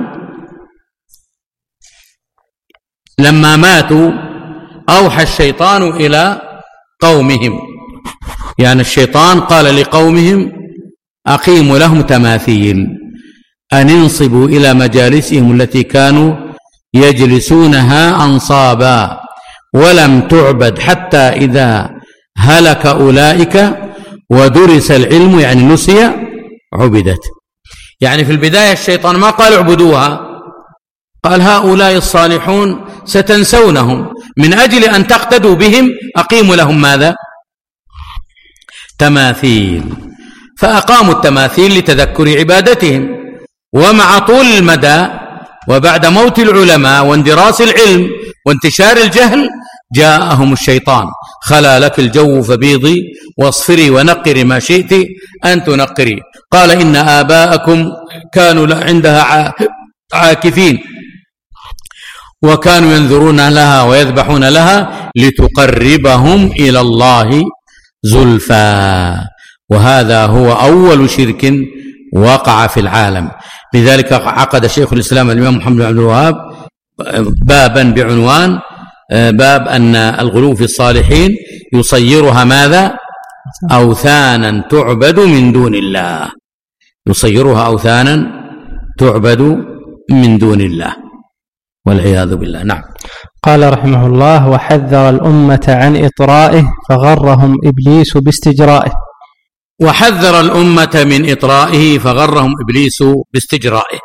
لما ماتوا أوحى الشيطان إلى قومهم، يعني الشيطان قال لقومهم: أقيموا لهم تماثيل، أن انصبوا إلى مجالسهم التي كانوا يجلسونها أنصابا، ولم تعبد حتى إذا هلك أولئك ودرس العلم، يعني نسي، عبدت. يعني في البداية الشيطان ما قال اعبدوها، قال هؤلاء الصالحون ستنسونهم، من أجل أن تقتدوا بهم أقيموا لهم ماذا؟ تماثيل. فأقاموا التماثيل لتذكر عبادتهم، ومع طول المدى وبعد موت العلماء واندراس العلم وانتشار الجهل جاءهم الشيطان: خلا لك الجو فبيضي واصفري ونقري ما شئت أن تنقري. قال: إن آباءكم كانوا عندها عاكفين، وكانوا ينذرون لها ويذبحون لها لتقربهم إلى الله زلفى. وهذا هو أول شرك وقع في العالم. لذلك عقد شيخ الإسلام الإمام محمد بن عبد الوهاب بابا بعنوان باب أن الغلو في الصالحين يصيرها ماذا؟ أوثانا تعبد من دون الله، يصيرها أوثانا تعبد من دون الله، والعياذ بالله. نعم. قال رحمه الله: وحذر الأمة عن إطرائه فغرهم إبليس باستجرائه. وحذر الأمة من إطرائه فغرهم إبليس باستجرائه.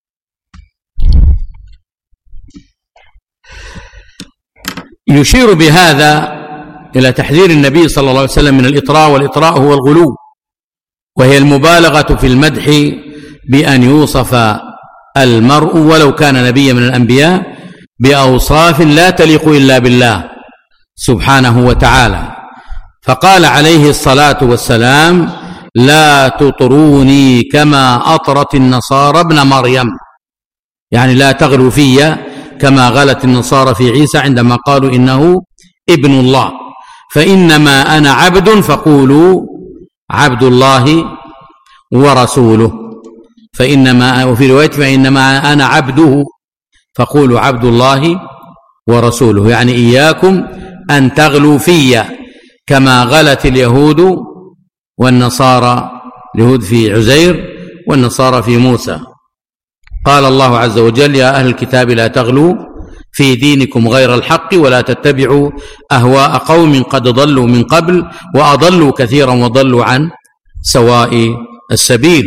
يشير بهذا إلى تحذير النبي صلى الله عليه وسلم من الإطراء، والإطراء هو الغلو، وهي المبالغة في المدح بأن يوصف المرء ولو كان نبيا من الأنبياء بأوصاف لا تليق إلا بالله سبحانه وتعالى. فقال عليه الصلاة والسلام: لا تطروني كما أطرت النصارى ابن مريم، يعني لا تغلوا في كما غلت النصارى في عيسى عندما قالوا إنه ابن الله، فإنما أنا عبد فقولوا عبد الله ورسوله، فإنما وفي رواية فإنما أنا عبده فقولوا عبد الله ورسوله، يعني إياكم أن تغلوا في كما غلت اليهود والنصارى، اليهود في عزير والنصارى في موسى. قال الله عز وجل: يا أهل الكتاب لا تغلوا في دينكم غير الحق ولا تتبعوا أهواء قوم قد ضلوا من قبل وأضلوا كثيرا وضلوا عن سواء السبيل.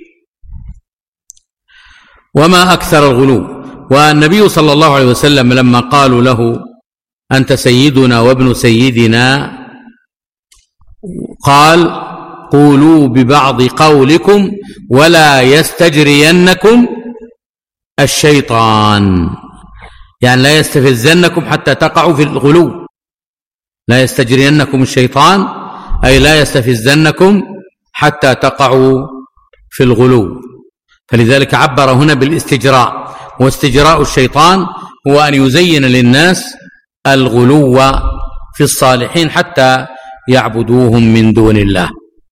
وما أكثر الغلو. والنبي صلى الله عليه وسلم لما قالوا له: أنت سيدنا وابن سيدنا، قال: قولوا ببعض قولكم ولا يستجرينكم الشيطان، يعني لا يستفزنكم حتى تقعوا في الغلو. لا يستجرينكم الشيطان أي لا يستفزنكم حتى تقعوا في الغلو. فلذلك عبر هنا بالاستجراء، واستجراء الشيطان هو أن يزين للناس الغلو في الصالحين حتى يعبدوهم من دون الله.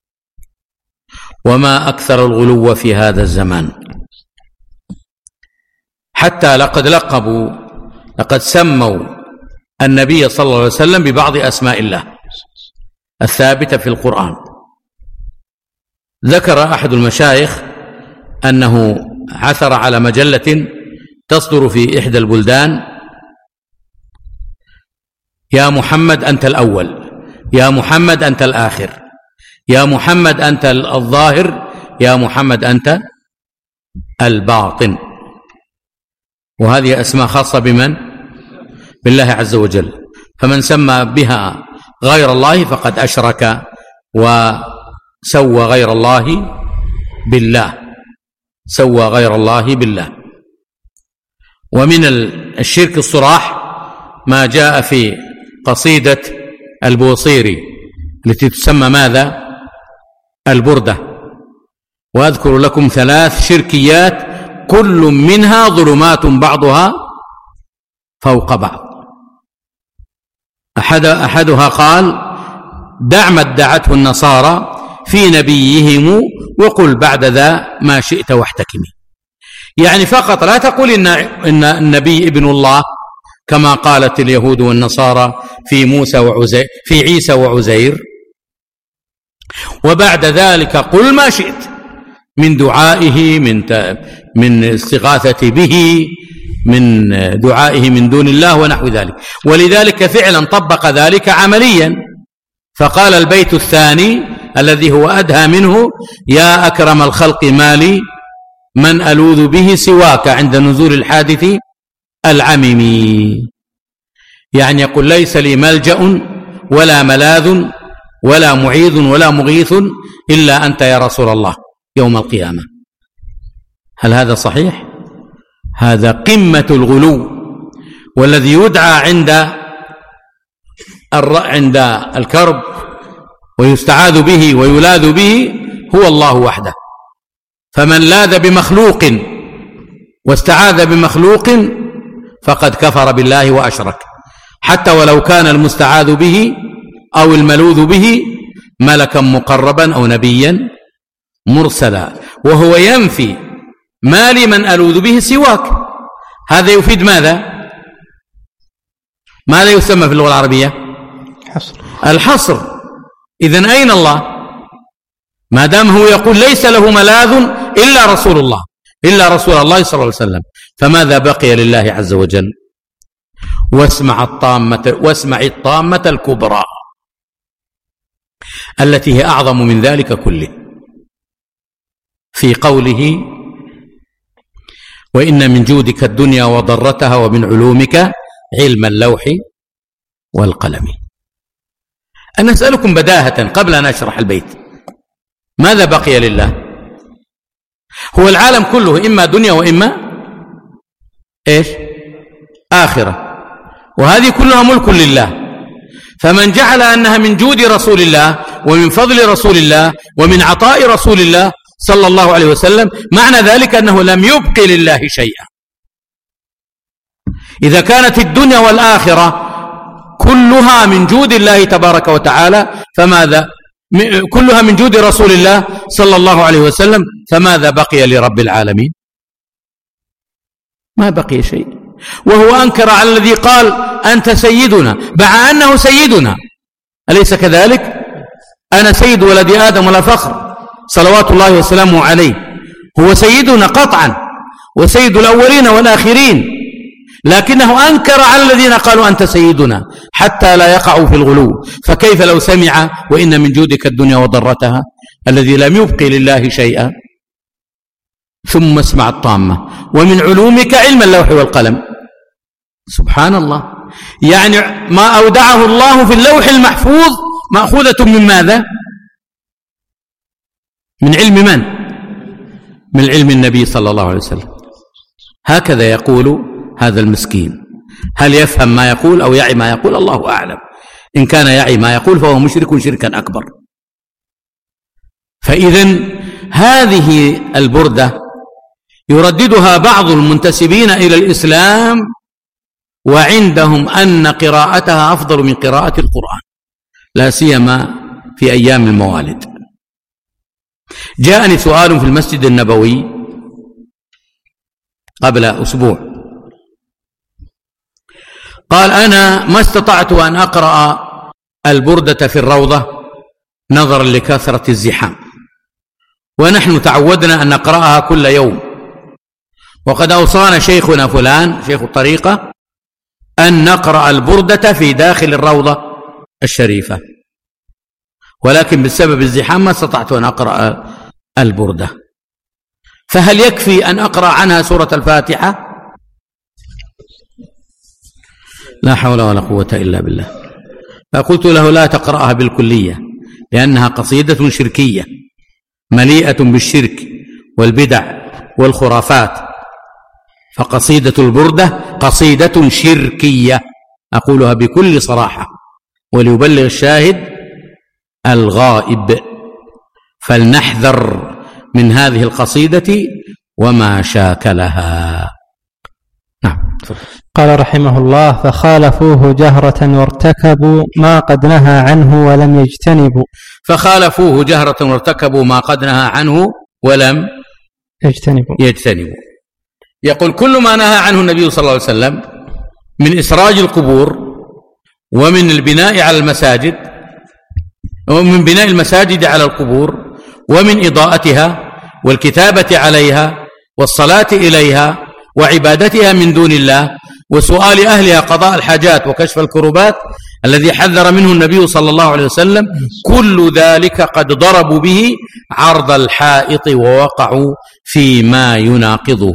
وما أكثر الغلو في هذا الزمان، حتى لقد لقبوا لقد سموا النبي صلى الله عليه وسلم ببعض أسماء الله الثابتة في القرآن. ذكر أحد المشايخ أنه عثر على مجلة تصدر في إحدى البلدان: يا محمد أنت الأول، يا محمد أنت الآخر، يا محمد أنت الظاهر، يا محمد أنت الباطن. وهذه أسماء خاصة بمن؟ بالله عز وجل. فمن سمى بها غير الله فقد أشرك وسوى غير الله بالله، سوى غير الله بالله. ومن الشرك الصراح ما جاء في قصيدة البوصيري التي تسمى ماذا؟ البردة. وأذكر لكم ثلاث شركيات كل منها ظلمات بعضها فوق بعض. أحد أحدها قال: دع ما ادعته النصارى في نبيهم وقل بعد ذا ما شئت واحتكمي. يعني فقط لا تقول إن, إن النبي ابن الله كما قالت اليهود والنصارى في موسى وعزير في عيسى وعزير، وبعد ذلك قل ما شئت من دعائه، من من استغاثة به، من دعائه من دون الله ونحو ذلك. ولذلك فعلا طبق ذلك عمليا، فقال البيت الثاني الذي هو أدهى منه: يا أكرم الخلق مالي من ألوذ به سواك عند نزول الحادث العممي. يعني يقول: ليس لي ملجأ ولا ملاذ ولا معيذ ولا مغيث إلا أنت يا رسول الله يوم القيامة. هل هذا صحيح؟ هذا قمة الغلو. والذي يدعى عند عند الكرب ويستعاذ به ويلاذ به هو الله وحده. فمن لاذ بمخلوق واستعاذ بمخلوق فقد كفر بالله وأشرك، حتى ولو كان المستعاذ به أو الملوذ به ملكا مقربا أو نبيا مرسلا، وهو ينفي ما لمن ألوذ به سواك. هذا يفيد ماذا؟ ماذا يسمى في اللغة العربية؟ حصر. الحصر. إذن أين الله؟ ما دام هو يقول ليس له ملاذ إلا رسول الله، إلا رسول الله صلى الله عليه وسلم، فماذا بقي لله عز وجل؟ واسمع الطامة واسمع الطامة الكبرى التي هي أعظم من ذلك كله، في قوله: وإن من جودك الدنيا وضرتها ومن علومك علم اللوح والقلم. أنا أسألكم بداهة قبل أن أشرح البيت: ماذا بقي لله؟ هو العالم كله إما دنيا وإما إيش؟ آخرة، وهذه كلها ملك لله. فمن جعل أنها من جود رسول الله ومن فضل رسول الله ومن عطاء رسول الله صلى الله عليه وسلم، معنى ذلك أنه لم يبق لله شيئا. إذا كانت الدنيا والآخرة كلها من جود الله تبارك وتعالى، فماذا كلها من جود رسول الله صلى الله عليه وسلم، فماذا بقي لرب العالمين؟ ما بقي شيء. وهو أنكر على الذي قال أنت سيدنا مع أنه سيدنا، أليس كذلك؟ أنا سيد ولد آدم ولا فخر، صلوات الله وسلامه عليه. هو سيدنا قطعا وسيد الأولين والآخرين، لكنه أنكر على الذين قالوا أنت سيدنا حتى لا يقعوا في الغلو. فكيف لو سمع وإن من جودك الدنيا وضرتها الذي لم يبقي لله شيئا؟ ثم اسمع الطامة: ومن علومك علم اللوح والقلم. سبحان الله، يعني ما أودعه الله في اللوح المحفوظ مأخوذة من ماذا؟ من علم من؟ من علم النبي صلى الله عليه وسلم. هكذا يقول هذا المسكين. هل يفهم ما يقول أو يعي ما يقول؟ الله أعلم. إن كان يعي ما يقول فهو مشرك شركا أكبر. فإذن هذه البردة يرددها بعض المنتسبين إلى الإسلام، وعندهم أن قراءتها أفضل من قراءة القرآن، لا سيما في أيام الموالد. جاءني سؤال في المسجد النبوي قبل أسبوع، قال: أنا ما استطعت أن أقرأ البردة في الروضة نظرا لكثرة الزحام، ونحن تعودنا أن نقرأها كل يوم، وقد أوصانا شيخنا فلان شيخ الطريقة أن نقرأ البردة في داخل الروضة الشريفة، ولكن بسبب الزحام ما استطعت أن أقرأ البردة. فهل يكفي أن أقرأ عنها سورة الفاتحة؟ لا حول ولا قوة إلا بالله. فقلت له: لا تقرأها بالكلية، لأنها قصيدة شركية مليئة بالشرك والبدع والخرافات، فقصيدة البردة قصيدة شركية، أقولها بكل صراحة وليبلغ الشاهد الغائب. فلنحذر من هذه القصيدة وما شاكلها. نعم. قال رحمه الله: فخالفوه جهرة وارتكبوا ما قد نهى عنه ولم يجتنبوا. فخالفوه جهرة وارتكبوا ما قد نهى عنه ولم يجتنبوا يجتنبوا يقول: كل ما نهى عنه النبي صلى الله عليه وسلم من إسراج القبور، ومن البناء على المساجد، ومن بناء المساجد على القبور، ومن إضاءتها والكتابة عليها والصلاة إليها وعبادتها من دون الله وسؤال أهلها قضاء الحاجات وكشف الكربات الذي حذر منه النبي صلى الله عليه وسلم، كل ذلك قد ضربوا به عرض الحائط ووقعوا فيما يناقضه.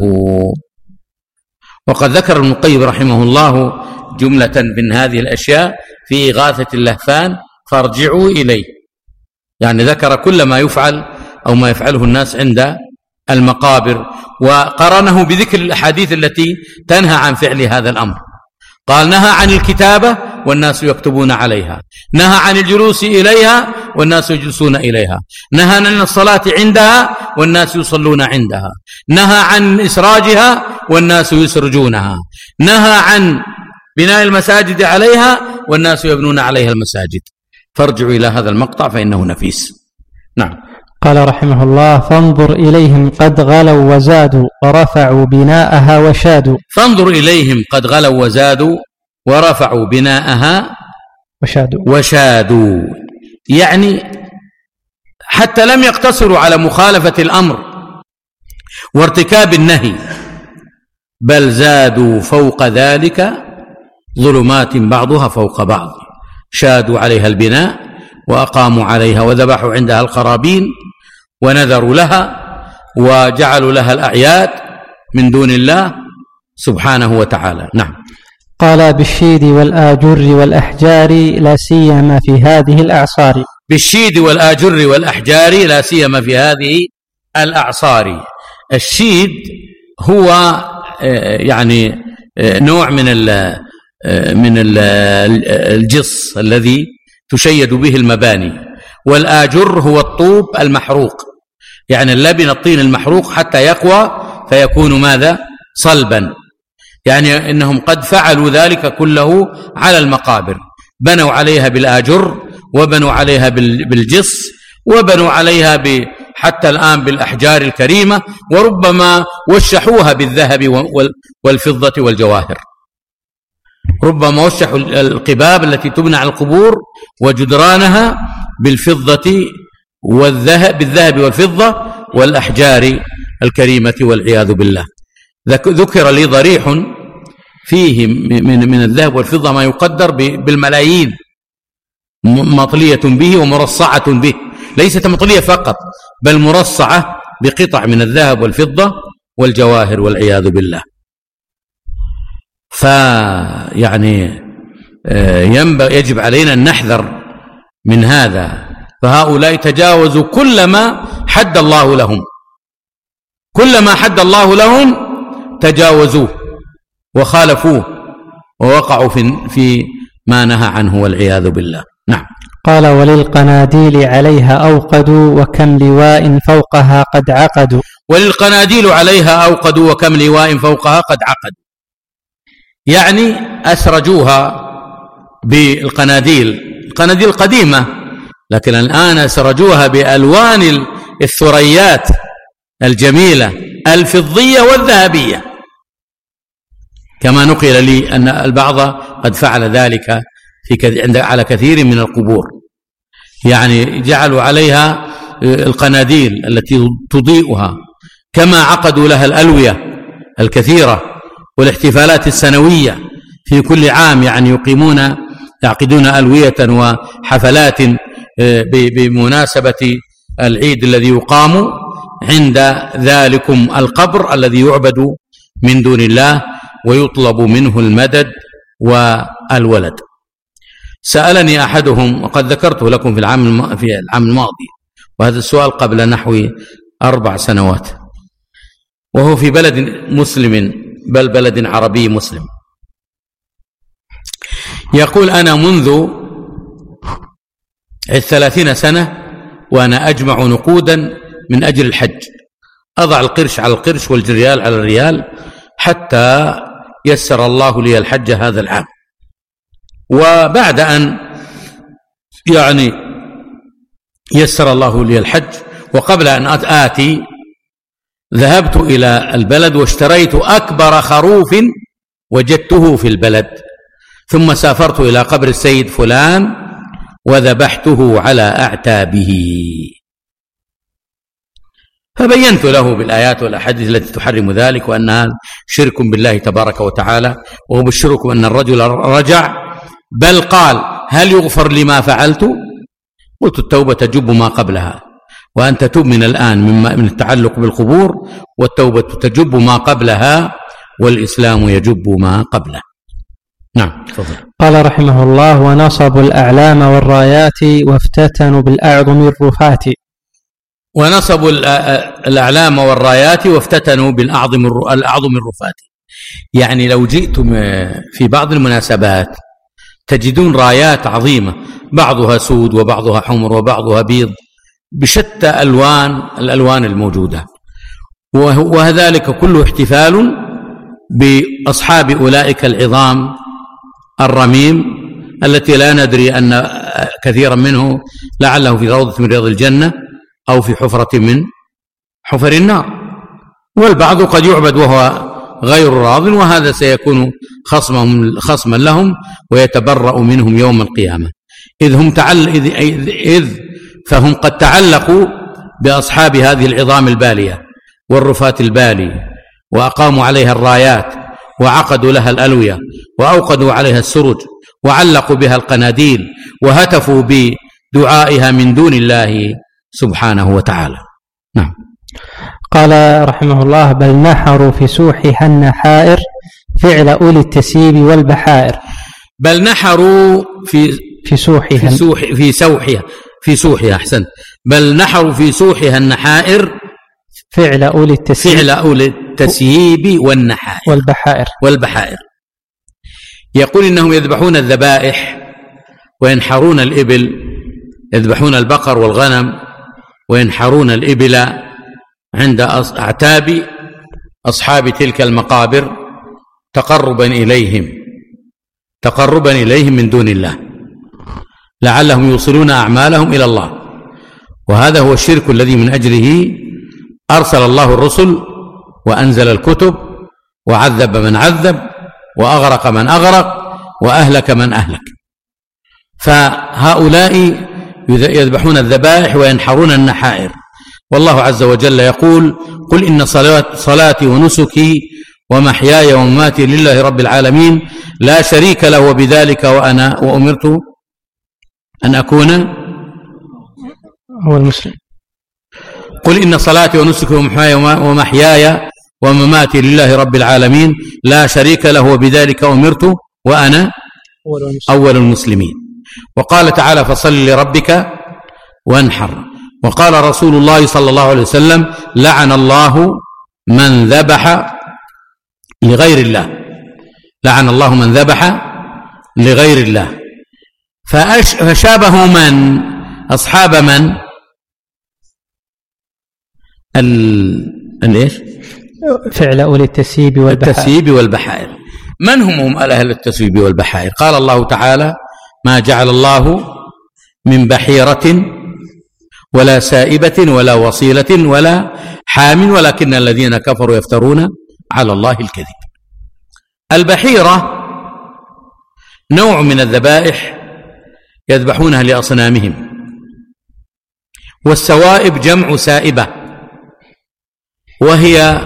وقد ذكر ابن القيم رحمه الله جملة من هذه الأشياء في إغاثة اللهفان، فارجعوا إليه، يعني ذكر كل ما يفعل أو ما يفعله الناس عند المقابر، وقرنه بذكر الأحاديث التي تنهى عن فعل هذا الأمر. قال: نهى عن الكتابة والناس يكتبون عليها، نهى عن الجلوس إليها والناس يجلسون إليها، نهى عن الصلاة عندها والناس يصلون عندها، نهى عن إسراجها والناس يسرجونها، نهى عن بناء المساجد عليها والناس يبنون عليها المساجد. فارجعوا إلى هذا المقطع فإنه نفيس. نعم. قال رحمه الله: فانظر إليهم قد غلوا وزادوا ورفعوا بناءها وشادوا. فانظر إليهم قد غلوا وزادوا ورفعوا بناءها وشادوا وشادوا يعني حتى لم يقتصروا على مخالفة الأمر وارتكاب النهي، بل زادوا فوق ذلك ظلمات بعضها فوق بعض شادوا عليها البناء وأقاموا عليها وذبحوا عندها القرابين ونذروا لها وجعلوا لها الأعياد من دون الله سبحانه وتعالى. نعم. قال بالشيد والآجر والأحجار لا سيما في هذه الأعصار. بالشيد والآجر والأحجار لا سيما في هذه الأعصار. الشيد هو يعني نوع من ال من ال الجص الذي تشيد به المباني، والآجر هو الطوب المحروق، يعني اللبن الطين المحروق حتى يقوى فيكون ماذا؟ صلبا. يعني إنهم قد فعلوا ذلك كله على المقابر، بنوا عليها بالآجر وبنوا عليها بالجص وبنوا عليها حتى الآن بالأحجار الكريمة، وربما وشحوها بالذهب والفضة والجواهر. ربما وشحوا القباب التي تبنى على القبور وجدرانها بالفضة والذهب بالذهب والفضة والأحجار الكريمة والعياذ بالله. ذكر لي ضريح فيه من من الذهب والفضة ما يقدر بالملايين، مطلية به ومرصعة به، ليست مطلية فقط بل مرصعة بقطع من الذهب والفضة والجواهر والعياذ بالله. فيعني ينبغي يجب علينا أن نحذر من هذا. فهؤلاء تجاوزوا كل ما حد الله لهم، كل ما حد الله لهم تجاوزوه وخالفوه ووقعوا في في ما نهى عنه والعياذ بالله. نعم. قال وللقناديل عليها أوقدوا وكم لواء فوقها قد عقدوا. وللقناديل عليها أوقدوا وكم لواء فوقها قد عقدوا، يعني أسرجوها بالقناديل، القناديل قديمة لكن الآن أسرجوها بألوان الثريات الجميلة الفضية والذهبية، كما نقل لي أن البعض قد فعل ذلك في عند على كثير من القبور، يعني جعلوا عليها القناديل التي تضيئها، كما عقدوا لها الألوية الكثيرة والاحتفالات السنوية في كل عام، يعني يقيمون يعقدون ألوية وحفلات بمناسبة العيد الذي يقام عند ذلكم القبر الذي يعبد من دون الله ويطلب منه المدد والولد. سألني أحدهم وقد ذكرته لكم في العام في العام الماضي، وهذا السؤال قبل نحو أربع سنوات، وهو في بلد مسلم بل بلد عربي مسلم. يقول أنا منذ الثلاثين سنة وأنا أجمع نقودا من أجل الحج، أضع القرش على القرش والريال على الريال حتى يسر الله لي الحج هذا العام. وبعد أن يعني يسر الله لي الحج وقبل أن آتي ذهبت إلى البلد واشتريت أكبر خروف وجدته في البلد، ثم سافرت إلى قبر السيد فلان وذبحته على أعتابه، فبينت له بالآيات والأحاديث التي تحرم ذلك وأنها شرك بالله تبارك وتعالى، وبشركم أن الرجل رجع بل قال هل يغفر لي ما فعلت؟ قلت التوبة تجب ما قبلها، وأنت تب من الآن من التعلق بالقبور، والتوبة تجب ما قبلها والإسلام يجب ما قبله. نعم تفضل. قال رحمه الله ونصبوا الأعلام والرايات وافتتنوا بالأعظم الرفات. ونصبوا الأعلام والرايات وافتتنوا بالأعظم الأعظم الرفات، يعني لو جئتم في بعض المناسبات تجدون رايات عظيمة بعضها سود وبعضها حمر وبعضها بيض بشتى ألوان الألوان الموجودة، وذلك كله احتفال بأصحاب أولئك العظام الرميم التي لا ندري أن كثيرا منه لعله في روضة من رياض الجنة أو في حفرة من حفر النار، والبعض قد يعبد وهو غير راض، وهذا سيكون خصمهم خصما لهم ويتبرأ منهم يوم القيامة، إذ هم تعل إذ, إذ, إذ فهم قد تعلقوا بأصحاب هذه العظام البالية والرفات البالي وأقاموا عليها الرايات وعقدوا لها الألوية وأوقدوا عليها السرج وعلقوا بها القناديل وهتفوا بدعائها من دون الله سبحانه وتعالى. نعم. قال رحمه الله: بل نحروا في سوحها النحائر فعل أولي التسييب والبحائر. بل نحروا في في سوحها في سوح في سوحها في سوحها أحسنت. بل نحروا في سوحها النحائر فعل أولي التسييب فعل أولي التسييب والنحائر والبحائر والبحائر. يقول إنهم يذبحون الذبائح وينحرون الإبل، يذبحون البقر والغنم وينحرون الإبل عند أعتاب أصحاب تلك المقابر تقربا إليهم تقربا إليهم من دون الله، لعلهم يوصلون أعمالهم إلى الله. وهذا هو الشرك الذي من أجله أرسل الله الرسل وأنزل الكتب وعذب من عذب وأغرق من أغرق وأهلك من أهلك. فهؤلاء يذبحون الذبائح وينحرون النحائر، والله عز وجل يقول: قل إن صلاتي ونسكي ومحياي ومماتي لله رب العالمين لا شريك له وبذلك وأنا وأمرت أن أكون هو المسلم. قل إن صلاتي ونسكي ومحياي ومماتي لله رب العالمين لا شريك له وبذلك أمرت وأنا أول المسلمين. وقال تعالى: فصل لربك وانحر. وقال رسول الله صلى الله عليه وسلم: لعن الله من ذبح لغير الله لعن الله من ذبح لغير الله. فشابهوا من؟ أصحاب من؟ الايش؟ فعل أولي التسييب والبحائر التسييب والبحائر. من هم هم أهل التسييب والبحائر؟ قال الله تعالى: ما جعل الله من بحيرة ولا سائبة ولا وصيلة ولا حام ولكن الذين كفروا يفترون على الله الكذب. البحيرة نوع من الذبائح يذبحونها لأصنامهم، والسوائب جمع سائبة، وهي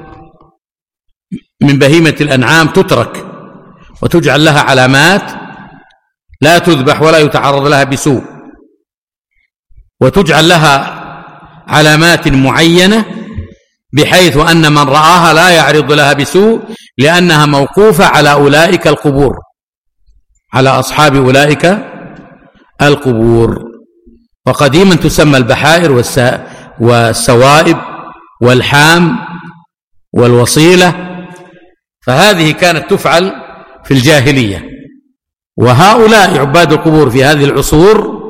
من بهيمة الأنعام تترك وتجعل لها علامات، لا تذبح ولا يتعرض لها بسوء، وتجعل لها علامات معينة بحيث أن من رآها لا يعرض لها بسوء، لأنها موقوفة على أولئك القبور، على أصحاب أولئك القبور. وقديما تسمى البحائر والسوائب والحام والوصيلة، فهذه كانت تفعل في الجاهلية. وهؤلاء عباد القبور في هذه العصور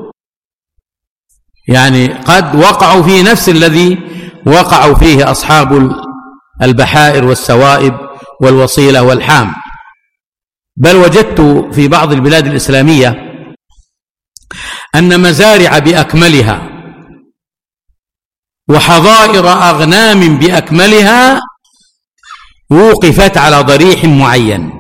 يعني قد وقعوا في نفس الذي وقعوا فيه أصحاب البحائر والسوائب والوصيلة والحام. بل وجدت في بعض البلاد الإسلامية أن مزارع بأكملها وحظائر أغنام بأكملها وقفت على ضريح معين،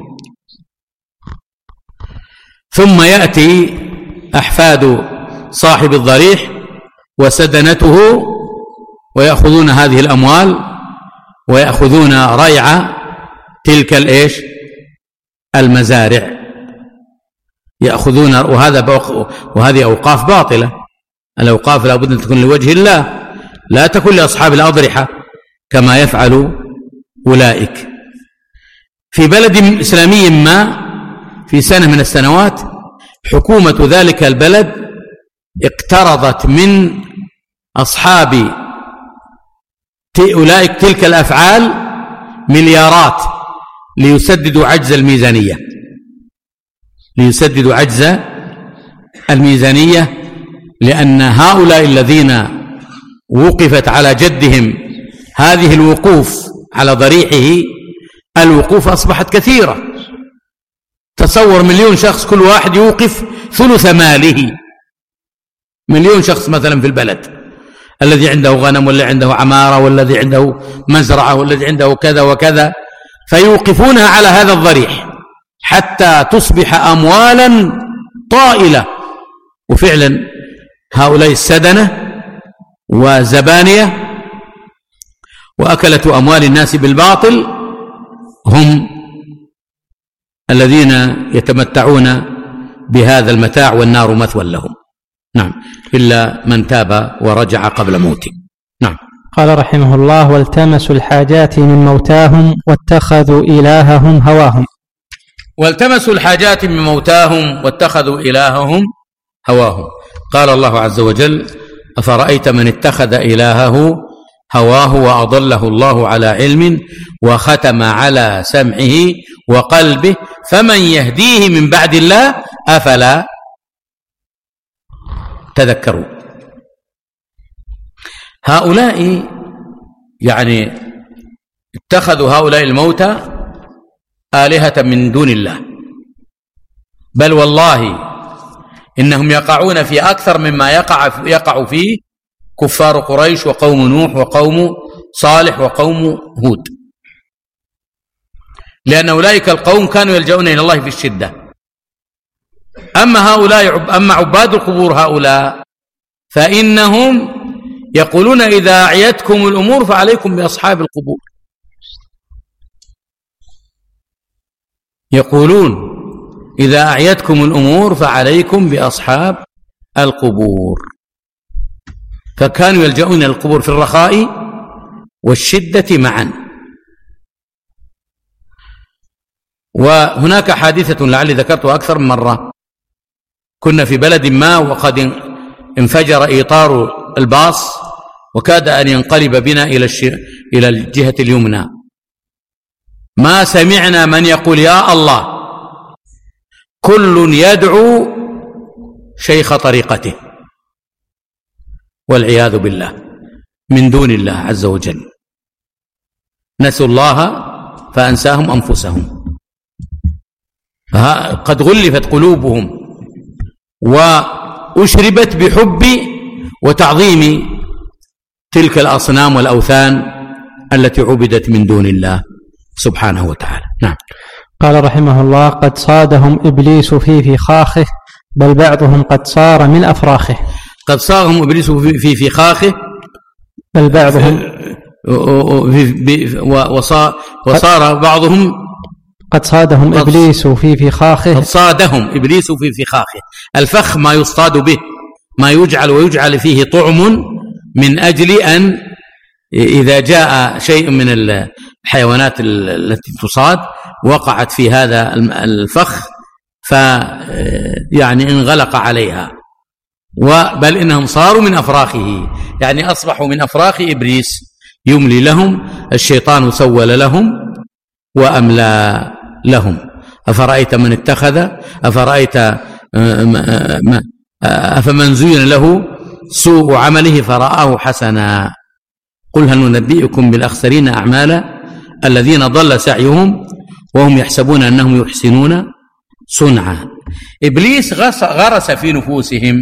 ثم يأتي أحفاد صاحب الضريح وسدنته ويأخذون هذه الأموال ويأخذون ريع تلك الإيش المزارع، يأخذون. وهذا وهذه أوقاف باطلة. الأوقاف لا بد أن تكون لوجه الله، لا تكون لأصحاب الأضرحة كما يفعل أولئك. في بلد إسلامي ما في سنة من السنوات حكومة ذلك البلد اقترضت من أصحاب أولئك تلك الأفعال مليارات ليسددوا عجز الميزانية ليسددوا عجز الميزانية لأن هؤلاء الذين وقفت على جدهم هذه الوقوف على ضريحه، الوقوف أصبحت كثيرة. تصور مليون شخص كل واحد يوقف ثلث ماله، مليون شخص مثلا في البلد، الذي عنده غنم والذي عنده عمارة والذي عنده مزرعة والذي عنده كذا وكذا، فيوقفونها على هذا الضريح حتى تصبح أموالا طائلة. وفعلا هؤلاء السدنة وزبانية وأكلة أموال الناس بالباطل هم الذين يتمتعون بهذا المتاع والنار مثوى لهم. نعم، إلا من تاب ورجع قبل موته. نعم. قال رحمه الله: والتمسوا الحاجات من موتاهم واتخذوا إلههم هواهم. والتمسوا الحاجات من موتاهم واتخذوا إلههم هواهم. قال الله عز وجل: أفرأيت من اتخذ إلهه هواه وأضله الله على علم وختم على سمعه وقلبه فمن يهديه من بعد الله أفلا تذكرون. هؤلاء يعني اتخذوا هؤلاء الموتى آلهة من دون الله، بل والله إنهم يقعون في أكثر مما يقع يقع فيه كفار قريش وقوم نوح وقوم صالح وقوم هود، لأن أولئك القوم كانوا يلجؤون إلى الله في الشدة. أما هؤلاء أما عباد القبور هؤلاء فإنهم يقولون: إذا أعيتكم الأمور فعليكم بأصحاب القبور. يقولون: إذا أعيتكم الأمور فعليكم بأصحاب القبور. فكانوا يلجؤون إلى القبور في الرخاء والشدة معا. وهناك حادثة لعلي ذكرتها أكثر من مرة. كنا في بلد ما وقد انفجر إيطار الباص وكاد أن ينقلب بنا إلى إلى الجهة اليمنى. ما سمعنا من يقول: يا الله، كل يدعو شيخ طريقته، والعياذ بالله، من دون الله عز وجل. نسوا الله فأنساهم أنفسهم. قد غلفت قلوبهم وأشربت بحب وتعظيم تلك الأصنام والأوثان التي عبدت من دون الله سبحانه وتعالى. نعم. قال رحمه الله: قد صادهم إبليس في فخاخه، بل بعضهم قد صار من أفراخه. قد صاغهم إبليس في فخاخه، بل بعضهم وصار بعضهم قد صادهم إبليس في فخاخه. قد صادهم إبليس في فخاخه. الفخ ما يصطاد به، ما يجعل ويجعل فيه طعم من أجل أن إذا جاء شيء من الحيوانات التي تصاد وقعت في هذا الفخ فيعني انغلق عليها، بل إنهم صاروا من أفراخه، يعني أصبحوا من أفراخ إبليس يملي لهم. الشيطان سول لهم وأملى لهم. أفرأيت من اتخذ أفرأيت أفمن زين له سوء عمله فرآه حسنا قل هل ننبئكم بالأخسرين أعمالا الذين ضل سعيهم وهم يحسبون أنهم يحسنون صنعا. إبليس غرس في نفوسهم،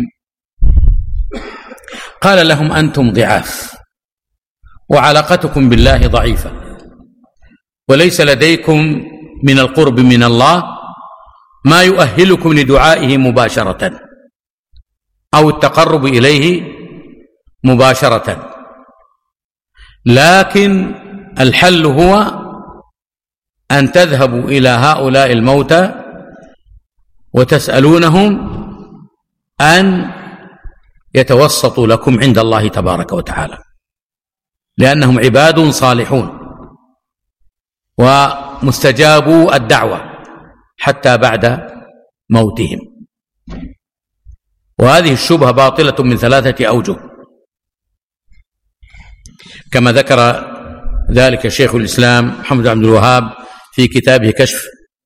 قال لهم: أنتم ضعاف وعلاقتكم بالله ضعيفة، وليس لديكم من القرب من الله ما يؤهلكم لدعائه مباشرة أو التقرب إليه مباشرة، لكن الحل هو أن تذهبوا إلى هؤلاء الموتى وتسألونهم أن يتوسطوا لكم عند الله تبارك وتعالى، لأنهم عباد صالحون ومستجابوا الدعوة حتى بعد موتهم. وهذه الشبهة باطلة من ثلاثة أوجه، كما ذكر ذلك شيخ الإسلام محمد بن عبد الوهاب في كتابه كشف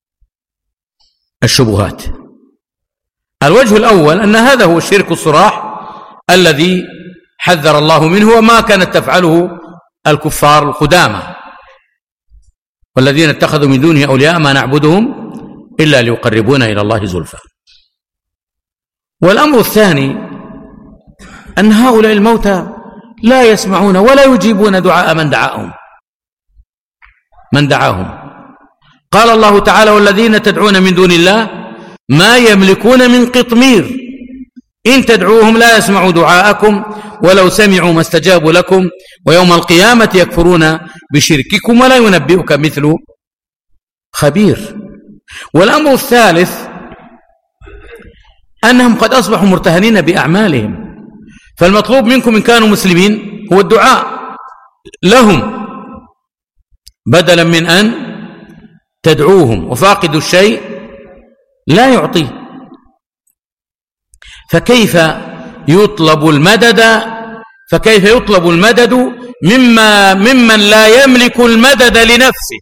الشبهات. الوجه الأول أن هذا هو الشرك الصراح الذي حذر الله منه وما كانت تفعله الكفار القدامى، والذين اتخذوا من دونه أولياء ما نعبدهم إلا ليقربونا إلى الله زلفى. والأمر الثاني أن هؤلاء الموتى لا يسمعون ولا يجيبون دعاء من دعاهم من دعاهم قال الله تعالى: والذين تدعون من دون الله ما يملكون من قطمير إن تدعوهم لا يسمعوا دعاءكم ولو سمعوا ما استجابوا لكم ويوم القيامة يكفرون بشرككم ولا ينبئك مثل خبير. والأمر الثالث أنهم قد أصبحوا مرتهنين بأعمالهم، فالمطلوب منكم إن كانوا مسلمين هو الدعاء لهم بدلا من أن تدعوهم، وفاقد الشيء لا يعطيه. فكيف يطلب المدد فكيف يطلب المدد مما ممن لا يملك المدد لنفسه؟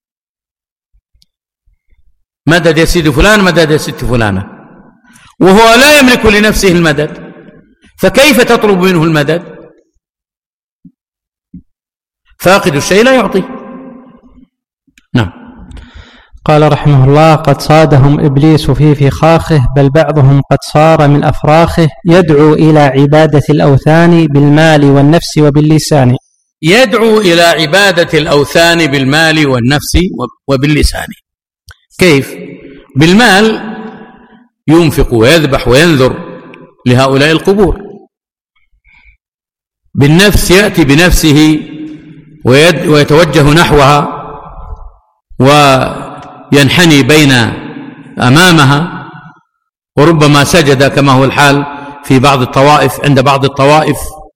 مدد يا سيدي فلان، مدد يا ست فلانة، وهو لا يملك لنفسه المدد، فكيف تطلب منه المدد؟ فاقد الشيء لا يعطيه. نعم. قال رحمه الله: قد صادهم إبليس في فخاخه، بل بعضهم قد صار من أفراخه، يدعو إلى عبادة الأوثان بالمال والنفس وباللسان. يدعو إلى عبادة الأوثان بالمال والنفس وباللسان. كيف؟ بالمال ينفق ويذبح وينذر لهؤلاء القبور، بالنفس يأتي بنفسه ويتوجه نحوها وينحني بين أمامها، وربما سجد كما هو الحال في بعض الطوائف عند بعض الطوائف.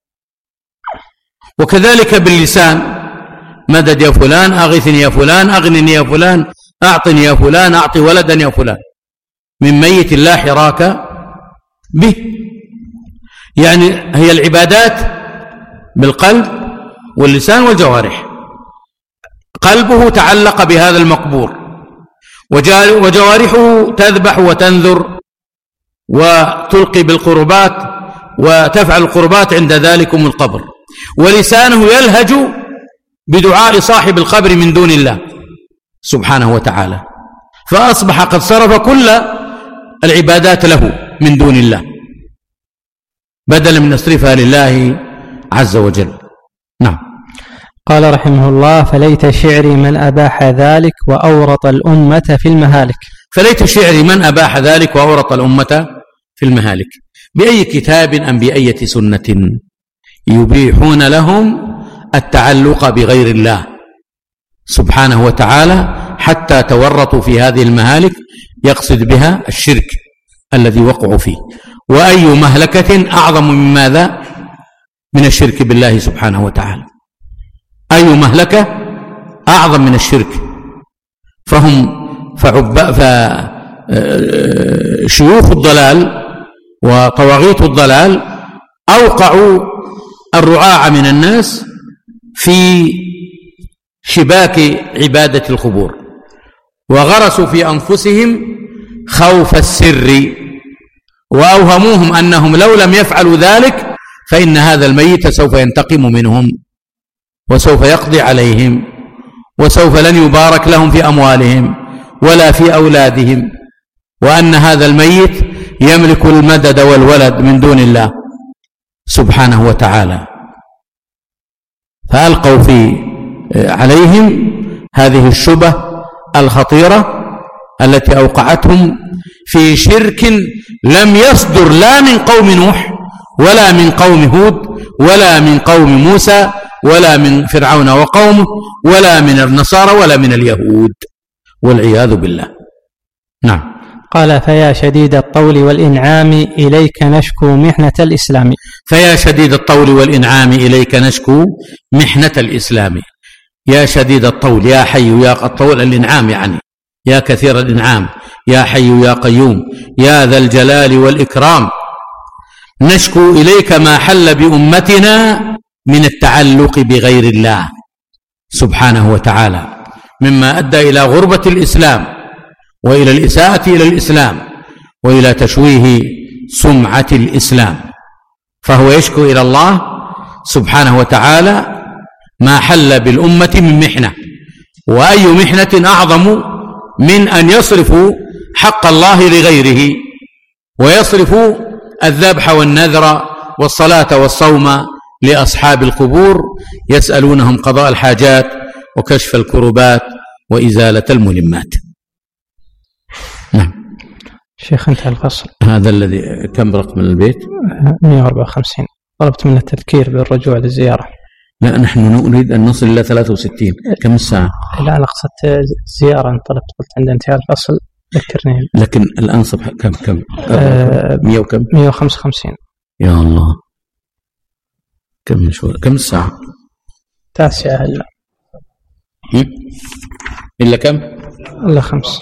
وكذلك باللسان: مدد يا فلان، أغثني يا فلان، أغنني يا فلان، أعطني يا فلان، أعطي ولدا يا فلان، من ميت لا حراك به. يعني هي العبادات بالقلب واللسان والجوارح. قلبه تعلق بهذا المقبور، وجوارحه تذبح وتنذر وتلقي بالقربات وتفعل القربات عند ذلكم القبر، ولسانه يلهج بدعاء صاحب القبر من دون الله سبحانه وتعالى، فأصبح قد صرف كل العبادات له من دون الله بدلا من يصرفها لله عز وجل. نعم. قال رحمه الله: فليت شعري من أباح ذلك وأورط الأمة في المهالك. فليت شعري من أباح ذلك وأورط الأمة في المهالك. بأي كتاب أم بأية سنة يبيحون لهم التعلق بغير الله سبحانه وتعالى حتى تورطوا في هذه المهالك، يقصد بها الشرك الذي وقعوا فيه. وأي مهلكة أعظم من ماذا؟ من الشرك بالله سبحانه وتعالى. أي مهلكة أعظم من الشرك؟ فهم فعباء فشيوخ الضلال وطواغيت الضلال أوقعوا الرعاع من الناس في شباك عبادة القبور، وغرسوا في أنفسهم خوف السر، وأوهموهم أنهم لو لم يفعلوا ذلك فإن هذا الميت سوف ينتقم منهم وسوف يقضي عليهم وسوف لن يبارك لهم في أموالهم ولا في أولادهم، وأن هذا الميت يملك المدد والولد من دون الله سبحانه وتعالى. فألقوا في عليهم هذه الشبهة الخطيرة التي أوقعتهم في شرك لم يصدر لا من قوم نوح ولا من قوم هود ولا من قوم موسى ولا من فرعون وقومه ولا من النصارى ولا من اليهود، والعياذ بالله. نعم. قال: فيا شديد الطول والإنعام إليك نشكو محنة الإسلام. فيا شديد الطول والإنعام إليك نشكو محنة الإسلام. يا شديد الطول، يا حي يا الطول، الإنعام يعني يا كثير الإنعام، يا حي يا قيوم، يا ذا الجلال والإكرام، نشكو إليك ما حل بأمتنا من التعلق بغير الله سبحانه وتعالى، مما أدى إلى غربة الإسلام وإلى الإساءة إلى الإسلام وإلى تشويه سمعة الإسلام. فهو يشكو إلى الله سبحانه وتعالى ما حل بالأمة من محنة، وأي محنة أعظم من أن يصرفوا حق الله لغيره ويصرفوا الذبح والنذر والصلاة والصوم لأصحاب القبور، يسألونهم قضاء الحاجات وكشف الكربات وإزالة الملمات. نعم. شيخ انتهى الفصل. هذا الذي كم رقم البيت؟ مئة وأربعة وخمسين. طلبت منه التذكير بالرجوع للزيارة. لا، نحن نريد أن نصل إلى ثلاثة وستين. كم الساعة؟ لا، أنا قصدت زيارة انطلبت، قلت عند انتهاء الفصل ذكرني. لكن الآن صبح كم كم؟ آه مئة وكم؟ مئة وخمسة وخمسين. يا الله، كم شو كم الساعة؟ تاسعة إلا إلا كم؟ إلا خمس.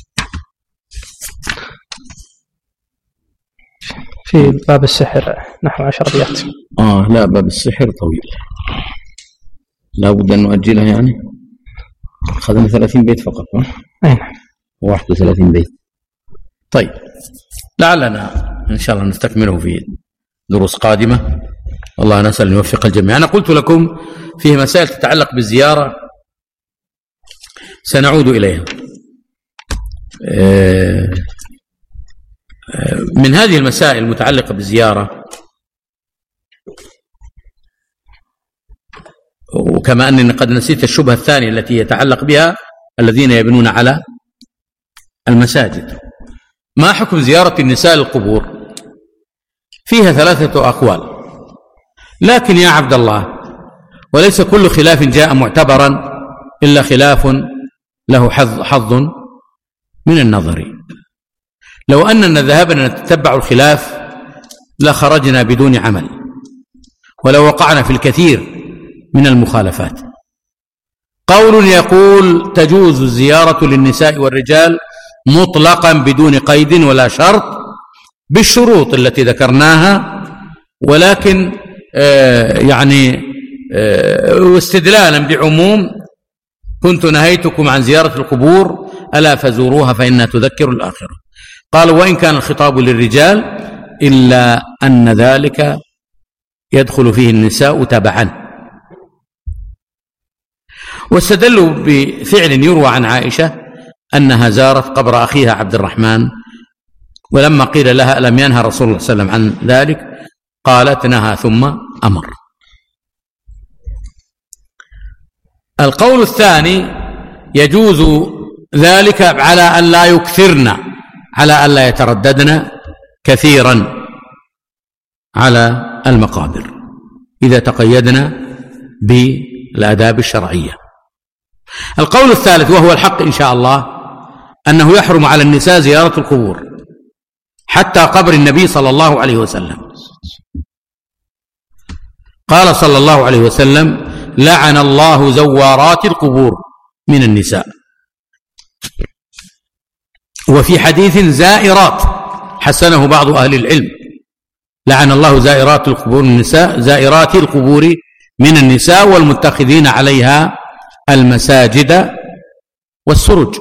في باب السحر نحو عشر أبيات. آه لا، باب السحر طويل، لا بد أن نؤجلها. يعني أخذنا ثلاثين بيت فقط. أين؟ واحد وثلاثين بيت. طيب، لعلنا إن شاء الله نستكمله في دروس قادمة. الله نسأل أن يوفق الجميع. أنا قلت لكم فيه مسائل تتعلق بالزيارة سنعود إليها. من هذه المسائل المتعلقة بالزيارة، وكما أنني قد نسيت الشبهة الثانية التي يتعلق بها الذين يبنون على المساجد، ما حكم زيارة النساء للقبور؟ فيها ثلاثة أقوال، لكن يا عبد الله، وليس كل خلاف جاء معتبرا إلا خلاف له حظ, حظ من النظر. لو أننا ذهبنا نتتبع الخلاف لخرجنا بدون عمل، ولو وقعنا في الكثير من المخالفات. قول يقول تجوز الزيارة للنساء والرجال مطلقا بدون قيد ولا شرط بالشروط التي ذكرناها، ولكن آه يعني آه واستدلالا بعموم كنت نهيتكم عن زيارة القبور ألا فزوروها فإنها تذكر الآخرة. قالوا وإن كان الخطاب للرجال إلا أن ذلك يدخل فيه النساء تبعا. واستدلوا بفعل يروى عن عائشة أنها زارت قبر أخيها عبد الرحمن، ولما قيل لها ألم ينهى رسول الله صلى الله عليه وسلم عن ذلك قالت نهى ثم أمر. القول الثاني يجوز ذلك على أن لا يكثرن، على أن لا يترددن كثيرا على المقابر إذا تقيدنا بالآداب الشرعية. القول الثالث وهو الحق إن شاء الله أنه يحرم على النساء زيارة القبور حتى قبر النبي صلى الله عليه وسلم. قال صلى الله عليه وسلم لعن الله زوارات القبور من النساء. وفي حديث زائرات حسنه بعض أهل العلم، لعن الله زائرات القبور من النساء، زائرات القبور من النساء والمتخذين عليها المساجد والسرج،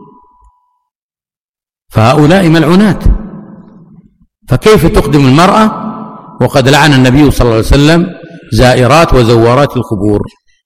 فهؤلاء ملعونات. فكيف تقدم المرأة وقد لعن النبي صلى الله عليه وسلم زائرات وزوارات القبور؟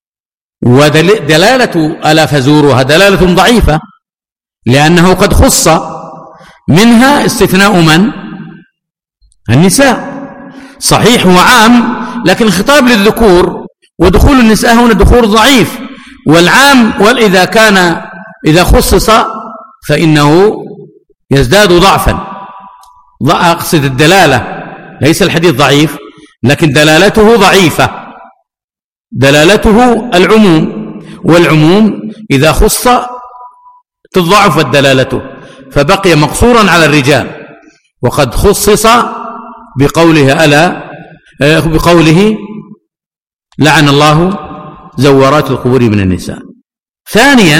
ودلالة ألا فزوروها دلالة ضعيفة، لأنه قد خص منها استثناء من؟ النساء. صحيح وعام، لكن الخطاب للذكور، ودخول النساء هنا دخول ضعيف، والعام وإذا كان إذا خصص فإنه يزداد ضعفا. أقصد الدلالة، ليس الحديث ضعيف لكن دلالته ضعيفة، دلالته العموم، والعموم إذا خص تضعف دلالته، فبقي مقصورا على الرجال، وقد خصص بقوله ألا بقوله لعن الله زوارات القبور من النساء. ثانيا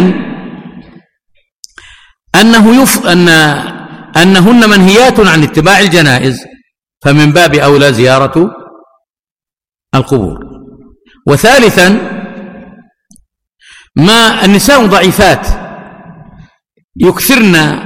أنه يف أن أنهن منهيات عن اتباع الجنائز، فمن باب أولى زيارة القبور. وثالثا ما النساء ضعيفات يكثرن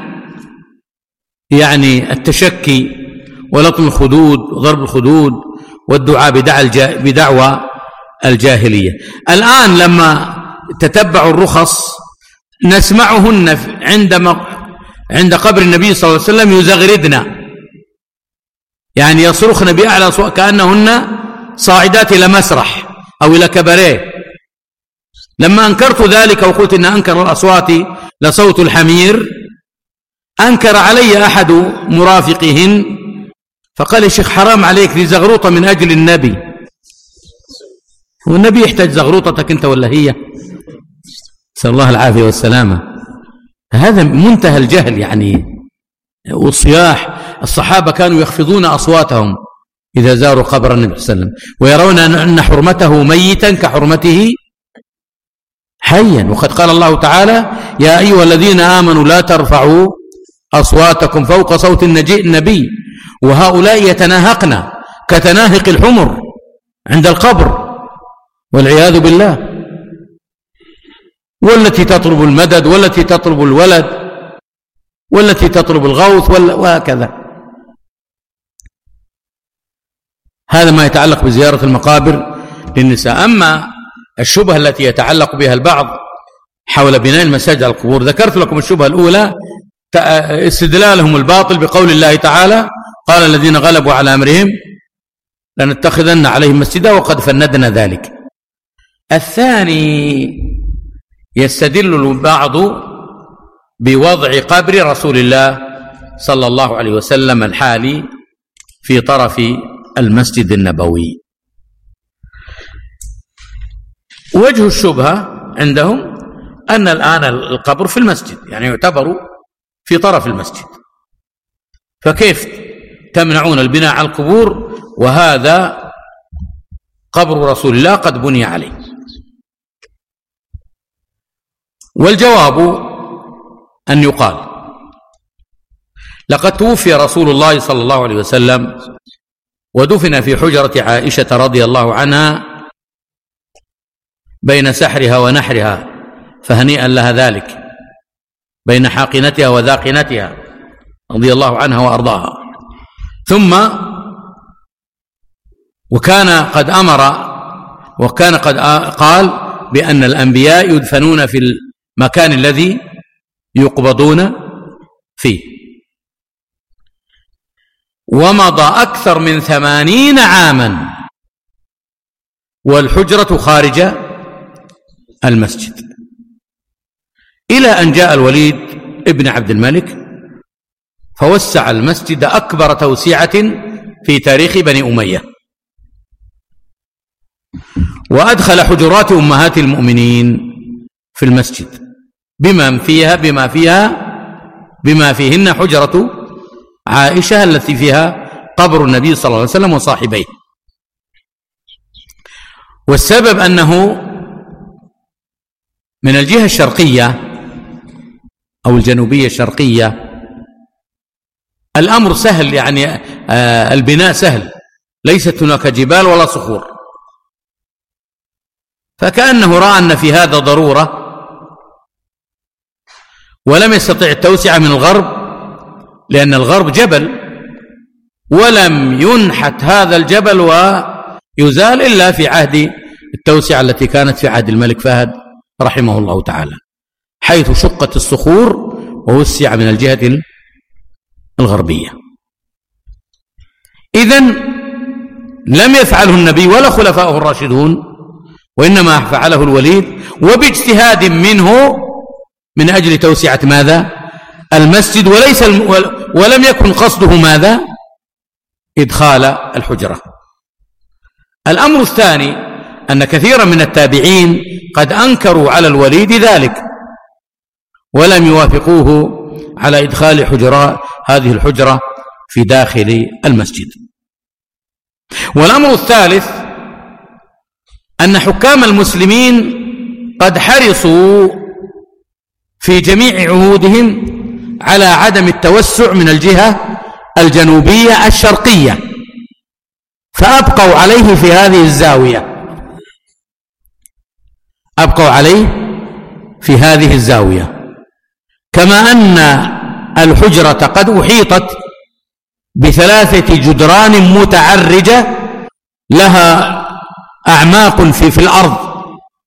يعني التشكي ولطم الخدود وضرب الخدود والدعاء بدعوى الجاهلية. الآن لما تتبعوا الرخص نسمعهن عندما عند قبر النبي صلى الله عليه وسلم يزغردن، يعني يصرخن بأعلى صوت كأنهن صاعدات إلى مسرح أو إلى كباريه. لما أنكرت ذلك وقلت إن أنكر الأصوات لصوت الحمير، أنكر علي أحد مرافقهن فقال يا شيخ حرام عليك، دي زغروطة من أجل النبي. والنبي يحتاج زغروطتك أنت ولا هي؟ نسأل الله العافية والسلامة. هذا منتهى الجهل يعني والصياح. الصحابة كانوا يخفضون أصواتهم إذا زاروا قبر النبي صلى الله عليه وسلم ويرون أن حرمته ميتا كحرمته حيا. وقد قال الله تعالى: يا أيها الذين آمنوا لا ترفعوا أصواتكم فوق صوت النبي وهؤلاء يتناهقن كتناهق الحمر عند القبر والعياذ بالله، والتي تطلب المدد والتي تطلب الولد والتي تطلب الغوث وهكذا. هذا ما يتعلق بزيارة المقابر للنساء. أما الشبهة التي يتعلق بها البعض حول بناء المساجد على القبور، ذكرت لكم الشبهة الأولى استدلالهم الباطل بقول الله تعالى: قال الذين غلبوا على أمرهم لنتخذن عليهم مسجدا وقد فندنا ذلك. الثاني يستدل البعض بوضع قبر رسول الله صلى الله عليه وسلم الحالي في طرف المسجد النبوي. وجه الشبهة عندهم أن الآن القبر في المسجد، يعني يعتبر في طرف المسجد، فكيف تمنعون البناء على القبور وهذا قبر رسول الله قد بني عليه؟ والجواب أن يقال: لقد توفي رسول الله صلى الله عليه وسلم ودفن في حجرة عائشة رضي الله عنها بين سحرها ونحرها، فهنيئا لها ذلك، بين حاقنتها وذاقنتها رضي الله عنها وأرضاها. ثم وكان قد أمر وكان قد قال بأن الأنبياء يدفنون في المكان الذي يقبضون فيه. ومضى أكثر من ثمانين عاما والحجرة خارج المسجد، إلى أن جاء الوليد ابن عبد الملك فوسع المسجد أكبر توسعة في تاريخ بني أمية، وأدخل حجرات أمهات المؤمنين في المسجد بما فيها بما فيها بما فيهن حجرة عائشة التي فيها قبر النبي صلى الله عليه وسلم وصاحبيه. والسبب أنه من الجهة الشرقية أو الجنوبية الشرقية الأمر سهل، يعني البناء سهل، ليست هناك جبال ولا صخور، فكأنه رأى أن في هذا ضرورة ولم يستطع التوسعة من الغرب، لأن الغرب جبل ولم ينحت هذا الجبل ويزال إلا في عهد التوسعة التي كانت في عهد الملك فهد رحمه الله تعالى، حيث شقت الصخور ووسع من الجهة الغربية. إذن لم يفعله النبي ولا خلفاؤه الراشدون، وإنما فعله الوليد وباجتهاد منه من أجل توسعة ماذا؟ المسجد، وليس الم... ولم يكن قصده ماذا؟ إدخال الحجرة. الأمر الثاني أن كثيرا من التابعين قد أنكروا على الوليد ذلك ولم يوافقوه على إدخال حجرة هذه الحجرة في داخل المسجد. والأمر الثالث أن حكام المسلمين قد حرصوا في جميع عهودهم على عدم التوسع من الجهة الجنوبية الشرقية، فأبقوا عليه في هذه الزاوية أبقوا عليه في هذه الزاوية كما أن الحجرة قد أحيطت بثلاثة جدران متعرجة لها أعماق في, في الأرض،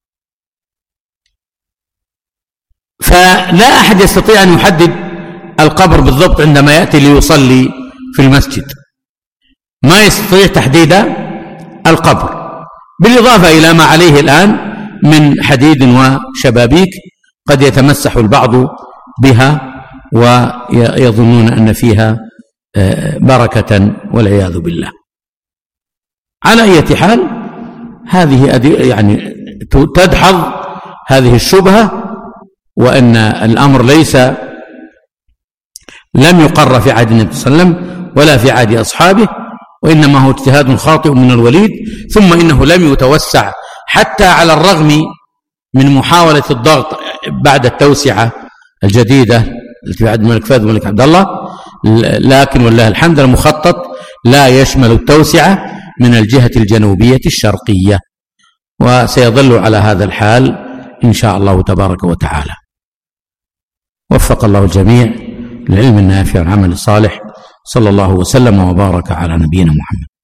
فلا أحد يستطيع أن يحدد القبر بالضبط عندما يأتي ليصلي في المسجد، ما يستطيع تحديد القبر، بالإضافة إلى ما عليه الآن من حديد وشبابيك قد يتمسح البعض بها ويظنون أن فيها بركة والعياذ بالله. على أي حال هذه يعني تدحض هذه الشبهة، وأن الأمر ليس لم يقر في عهد النبي صلى الله عليه وسلم ولا في عهد أصحابه، وإنما هو اجتهاد خاطئ من الوليد. ثم إنه لم يتوسع حتى على الرغم من محاولة الضغط بعد التوسعة الجديدة التي في عهد الملك فهد والملك عبد الله، لكن والله الحمد المخطط لا يشمل التوسعة من الجهة الجنوبية الشرقية، وسيظل على هذا الحال إن شاء الله تبارك وتعالى. وفق الله الجميع للعلم النافع والعمل الصالح، صلى الله وسلم وبارك على نبينا محمد.